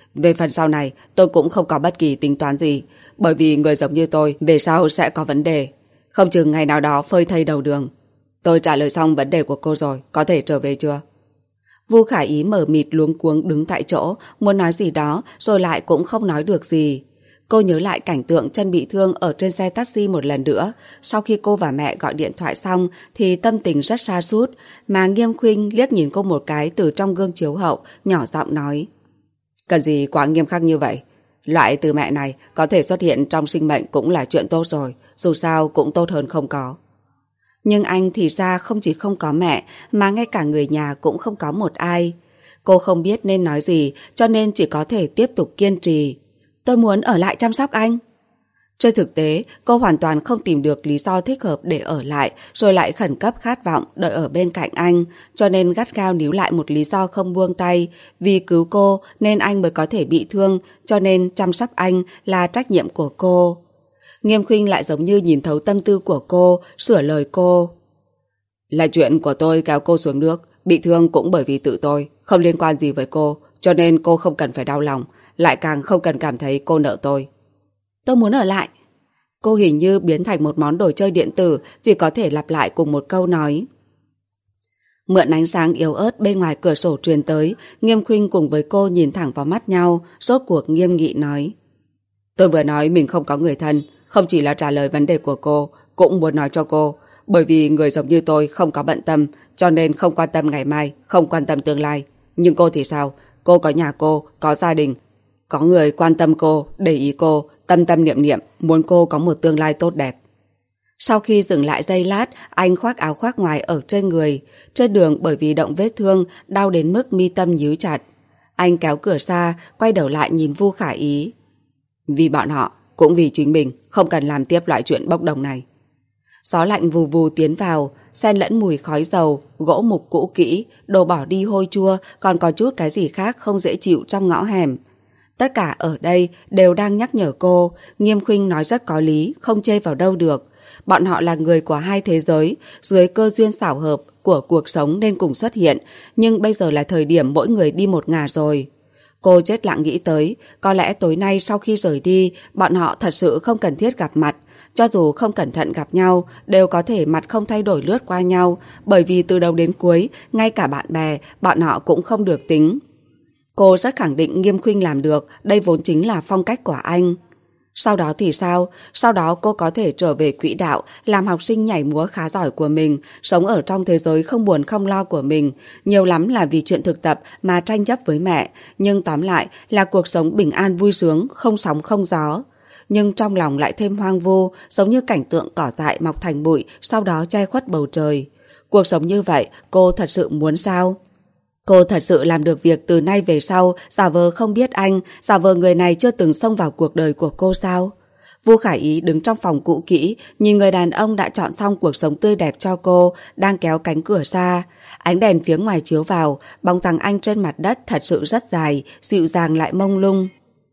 Về phần sau này, tôi cũng không có bất kỳ tính toán gì, bởi vì người giống như tôi về sau sẽ có vấn đề. Không chừng ngày nào đó phơi thây đầu đường. Tôi trả lời xong vấn đề của cô rồi, có thể trở về chưa? Vu Khả Ý mờ mịt luống cuống đứng tại chỗ, muốn nói gì đó rồi lại cũng không nói được gì. Cô nhớ lại cảnh tượng chân bị thương ở trên xe taxi một lần nữa. Sau khi cô và mẹ gọi điện thoại xong thì tâm tình rất sa sút, mà Nghiêm Khuynh liếc nhìn cô một cái từ trong gương chiếu hậu, nhỏ giọng nói: Cần gì quá nghiêm khắc như vậy? Loại từ mẹ này có thể xuất hiện trong sinh mệnh cũng là chuyện tốt rồi, dù sao cũng tốt hơn không có. Nhưng anh thì ra không chỉ không có mẹ, mà ngay cả người nhà cũng không có một ai. Cô không biết nên nói gì, cho nên chỉ có thể tiếp tục kiên trì. Tôi muốn ở lại chăm sóc anh. Trên thực tế, cô hoàn toàn không tìm được lý do thích hợp để ở lại, rồi lại khẩn cấp khát vọng đợi ở bên cạnh anh, cho nên gắt gao níu lại một lý do không buông tay. Vì cứu cô nên anh mới có thể bị thương, cho nên chăm sóc anh là trách nhiệm của cô. Nghiêm Khuynh lại giống như nhìn thấu tâm tư của cô, sửa lời cô. Là chuyện của tôi kéo cô xuống nước, bị thương cũng bởi vì tự tôi, không liên quan gì với cô, cho nên cô không cần phải đau lòng, lại càng không cần cảm thấy cô nợ tôi. Tôi muốn ở lại. Cô hình như biến thành một món đồ chơi điện tử, chỉ có thể lặp lại cùng một câu nói. Mượn ánh sáng yếu ớt bên ngoài cửa sổ truyền tới, Nghiêm Khuynh cùng với cô nhìn thẳng vào mắt nhau, rốt cuộc nghiêm nghị nói. Tôi vừa nói mình không có người thân, không chỉ là trả lời vấn đề của cô, cũng muốn nói cho cô, bởi vì người giống như tôi không có bận tâm, cho nên không quan tâm ngày mai, không quan tâm tương lai. Nhưng cô thì sao? Cô có nhà cô, có gia đình, có người quan tâm cô, để ý cô, tâm tâm niệm niệm, muốn cô có một tương lai tốt đẹp. Sau khi dừng lại giây lát, anh khoác áo khoác ngoài ở trên người. Trên đường bởi vì động vết thương, đau đến mức mi tâm nhíu chặt. Anh kéo cửa ra, quay đầu lại nhìn Vu Khả Ý. Vì bọn họ, cũng vì chính mình, không cần làm tiếp loại chuyện bốc đồng này. Gió lạnh vù vù tiến vào, xen lẫn mùi khói dầu, gỗ mục cũ kỹ, đồ bỏ đi hôi chua, còn có chút cái gì khác không dễ chịu trong ngõ hẻm. Tất cả ở đây đều đang nhắc nhở cô, Nghiêm Khuynh nói rất có lý, không chê vào đâu được. Bọn họ là người của hai thế giới, dưới cơ duyên xảo hợp của cuộc sống nên cùng xuất hiện, nhưng bây giờ là thời điểm mỗi người đi một ngả rồi. Cô chết lặng nghĩ tới, có lẽ tối nay sau khi rời đi, bọn họ thật sự không cần thiết gặp mặt. Cho dù không cẩn thận gặp nhau, đều có thể mặt không thay đổi lướt qua nhau, bởi vì từ đầu đến cuối, ngay cả bạn bè, bọn họ cũng không được tính. Cô rất khẳng định Nghiêm Khuynh làm được, đây vốn chính là phong cách của anh. Sau đó thì sao? Sau đó cô có thể trở về quỹ đạo, làm học sinh nhảy múa khá giỏi của mình, sống ở trong thế giới không buồn không lo của mình. Nhiều lắm là vì chuyện thực tập mà tranh chấp với mẹ, nhưng tóm lại là cuộc sống bình an vui sướng, không sóng không gió. Nhưng trong lòng lại thêm hoang vu, giống như cảnh tượng cỏ dại mọc thành bụi, sau đó che khuất bầu trời. Cuộc sống như vậy, cô thật sự muốn sao? Cô thật sự làm được việc từ nay về sau giả vờ không biết anh, giả vờ người này chưa từng xông vào cuộc đời của cô sao? Vu Khả Ý đứng trong phòng cũ kỹ, nhìn người đàn ông đã chọn xong cuộc sống tươi đẹp cho cô, đang kéo cánh cửa ra. Ánh đèn phía ngoài chiếu vào, bóng dáng anh trên mặt đất thật sự rất dài, dịu dàng lại mông lung.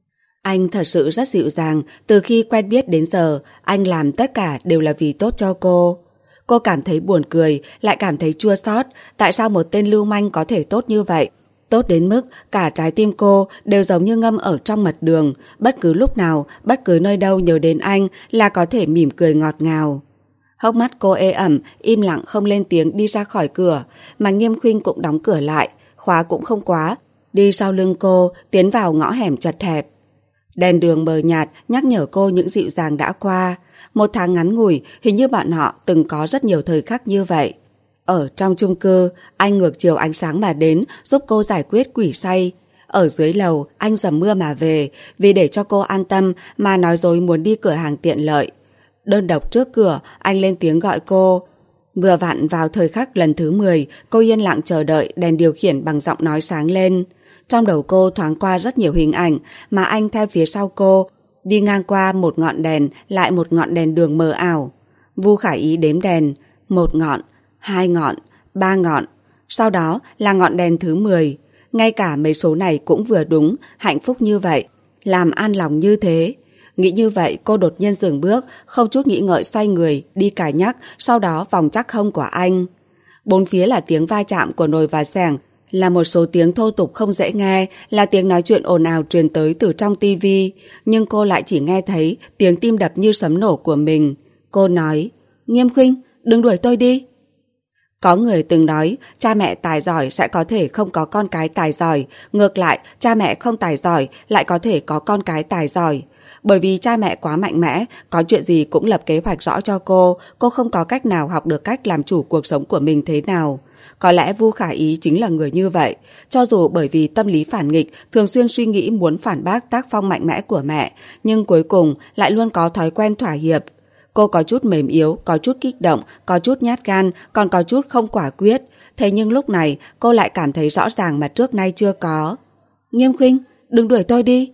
Anh thật sự rất dịu dàng, từ khi quen biết đến giờ, anh làm tất cả đều là vì tốt cho cô. Cô cảm thấy buồn cười, lại cảm thấy chua xót. Tại sao một tên lưu manh có thể tốt như vậy? Tốt đến mức cả trái tim cô đều giống như ngâm ở trong mật đường. Bất cứ lúc nào, bất cứ nơi đâu nhớ đến anh là có thể mỉm cười ngọt ngào. Hốc mắt cô ê ẩm, im lặng không lên tiếng đi ra khỏi cửa. Mà Nghiêm Khuynh cũng đóng cửa lại, khóa cũng không quá. Đi sau lưng cô, tiến vào ngõ hẻm chật hẹp. Đèn đường mờ nhạt nhắc nhở cô những dịu dàng đã qua. Một tháng ngắn ngủi, hình như bạn họ từng có rất nhiều thời khắc như vậy. Ở trong chung cư, anh ngược chiều ánh sáng mà đến, giúp cô giải quyết quỷ say. Ở dưới lầu, anh dầm mưa mà về, vì để cho cô an tâm mà nói dối muốn đi cửa hàng tiện lợi. Đơn độc trước cửa, anh lên tiếng gọi cô. Vừa vặn vào thời khắc lần thứ mười, cô yên lặng chờ đợi đèn điều khiển bằng giọng nói sáng lên. Trong đầu cô thoáng qua rất nhiều hình ảnh, mà anh theo phía sau cô, đi ngang qua một ngọn đèn, lại một ngọn đèn đường mờ ảo. Vu Khả Ý đếm đèn, một ngọn, hai ngọn, ba ngọn, sau đó là ngọn đèn thứ mười. Ngay cả mấy số này cũng vừa đúng, hạnh phúc như vậy, làm an lòng như thế. Nghĩ như vậy, cô đột nhiên dừng bước, không chút nghĩ ngợi xoay người, đi cài nhắc, sau đó vòng chắc hông của anh. Bốn phía là tiếng va chạm của nồi và xẻng, là một số tiếng thô tục không dễ nghe, là tiếng nói chuyện ồn ào truyền tới từ trong tivi, nhưng cô lại chỉ nghe thấy tiếng tim đập như sấm nổ của mình. Cô nói, Nghiêm Khuynh, đừng đuổi tôi đi. Có người từng nói, cha mẹ tài giỏi sẽ có thể không có con cái tài giỏi, ngược lại, cha mẹ không tài giỏi lại có thể có con cái tài giỏi. Bởi vì cha mẹ quá mạnh mẽ, có chuyện gì cũng lập kế hoạch rõ cho cô, cô không có cách nào học được cách làm chủ cuộc sống của mình thế nào. Có lẽ Vu Khả Ý chính là người như vậy, cho dù bởi vì tâm lý phản nghịch, thường xuyên suy nghĩ muốn phản bác tác phong mạnh mẽ của mẹ, nhưng cuối cùng lại luôn có thói quen thỏa hiệp. Cô có chút mềm yếu, có chút kích động, có chút nhát gan, còn có chút không quả quyết. Thế nhưng lúc này cô lại cảm thấy rõ ràng mà trước nay chưa có. Nghiêm Khuynh, đừng đuổi tôi đi.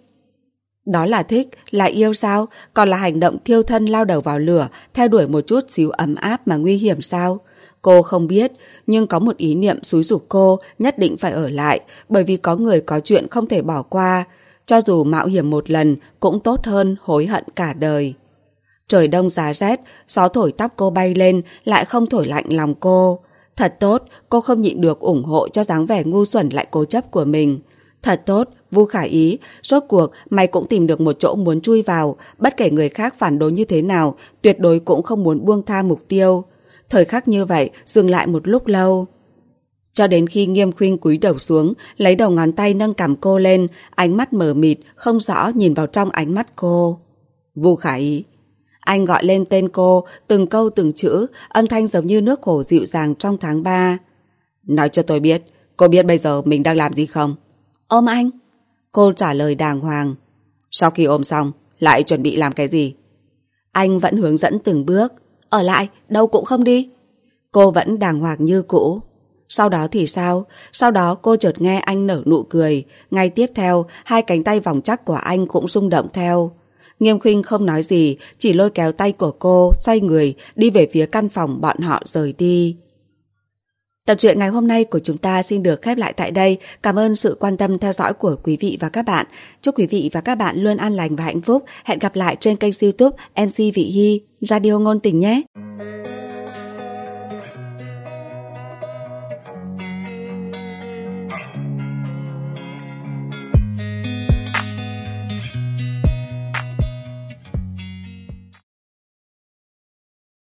Đó là thích, là yêu sao? Còn là hành động thiêu thân lao đầu vào lửa, theo đuổi một chút xíu ấm áp mà nguy hiểm sao? Cô không biết, nhưng có một ý niệm xúi giục cô nhất định phải ở lại, bởi vì có người có chuyện không thể bỏ qua. Cho dù mạo hiểm một lần cũng tốt hơn hối hận cả đời. Trời đông giá rét, gió thổi tóc cô bay lên, lại không thổi lạnh lòng cô. Thật tốt, cô không nhịn được ủng hộ cho dáng vẻ ngu xuẩn lại cố chấp của mình. Thật tốt, Vu Khả Ý, rốt cuộc mày cũng tìm được một chỗ muốn chui vào, bất kể người khác phản đối như thế nào, tuyệt đối cũng không muốn buông tha mục tiêu. Thời khắc như vậy dừng lại một lúc lâu. Cho đến khi Nghiêm Khuynh cúi đầu xuống, lấy đầu ngón tay nâng cằm cô lên, ánh mắt mờ mịt, không rõ nhìn vào trong ánh mắt cô. Vu Khả Ý. Anh gọi lên tên cô, từng câu từng chữ, âm thanh giống như nước hồ dịu dàng trong tháng ba. Nói cho tôi biết, cô biết bây giờ mình đang làm gì không? Ôm anh. Cô trả lời đàng hoàng. Sau khi ôm xong, lại chuẩn bị làm cái gì? Anh vẫn hướng dẫn từng bước. Ở lại, đâu cũng không đi. Cô vẫn đàng hoàng như cũ. Sau đó thì sao? Sau đó cô chợt nghe anh nở nụ cười. Ngay tiếp theo, hai cánh tay vòng chắc của anh cũng rung động theo. Nghiêm Khuynh không nói gì, chỉ lôi kéo tay của cô, xoay người, đi về phía căn phòng bọn họ rời đi. Tập truyện ngày hôm nay của chúng ta xin được khép lại tại đây. Cảm ơn sự quan tâm theo dõi của quý vị và các bạn. Chúc quý vị và các bạn luôn an lành và hạnh phúc. Hẹn gặp lại trên kênh YouTube em xê Vị Hy, Radio Ngôn Tình nhé.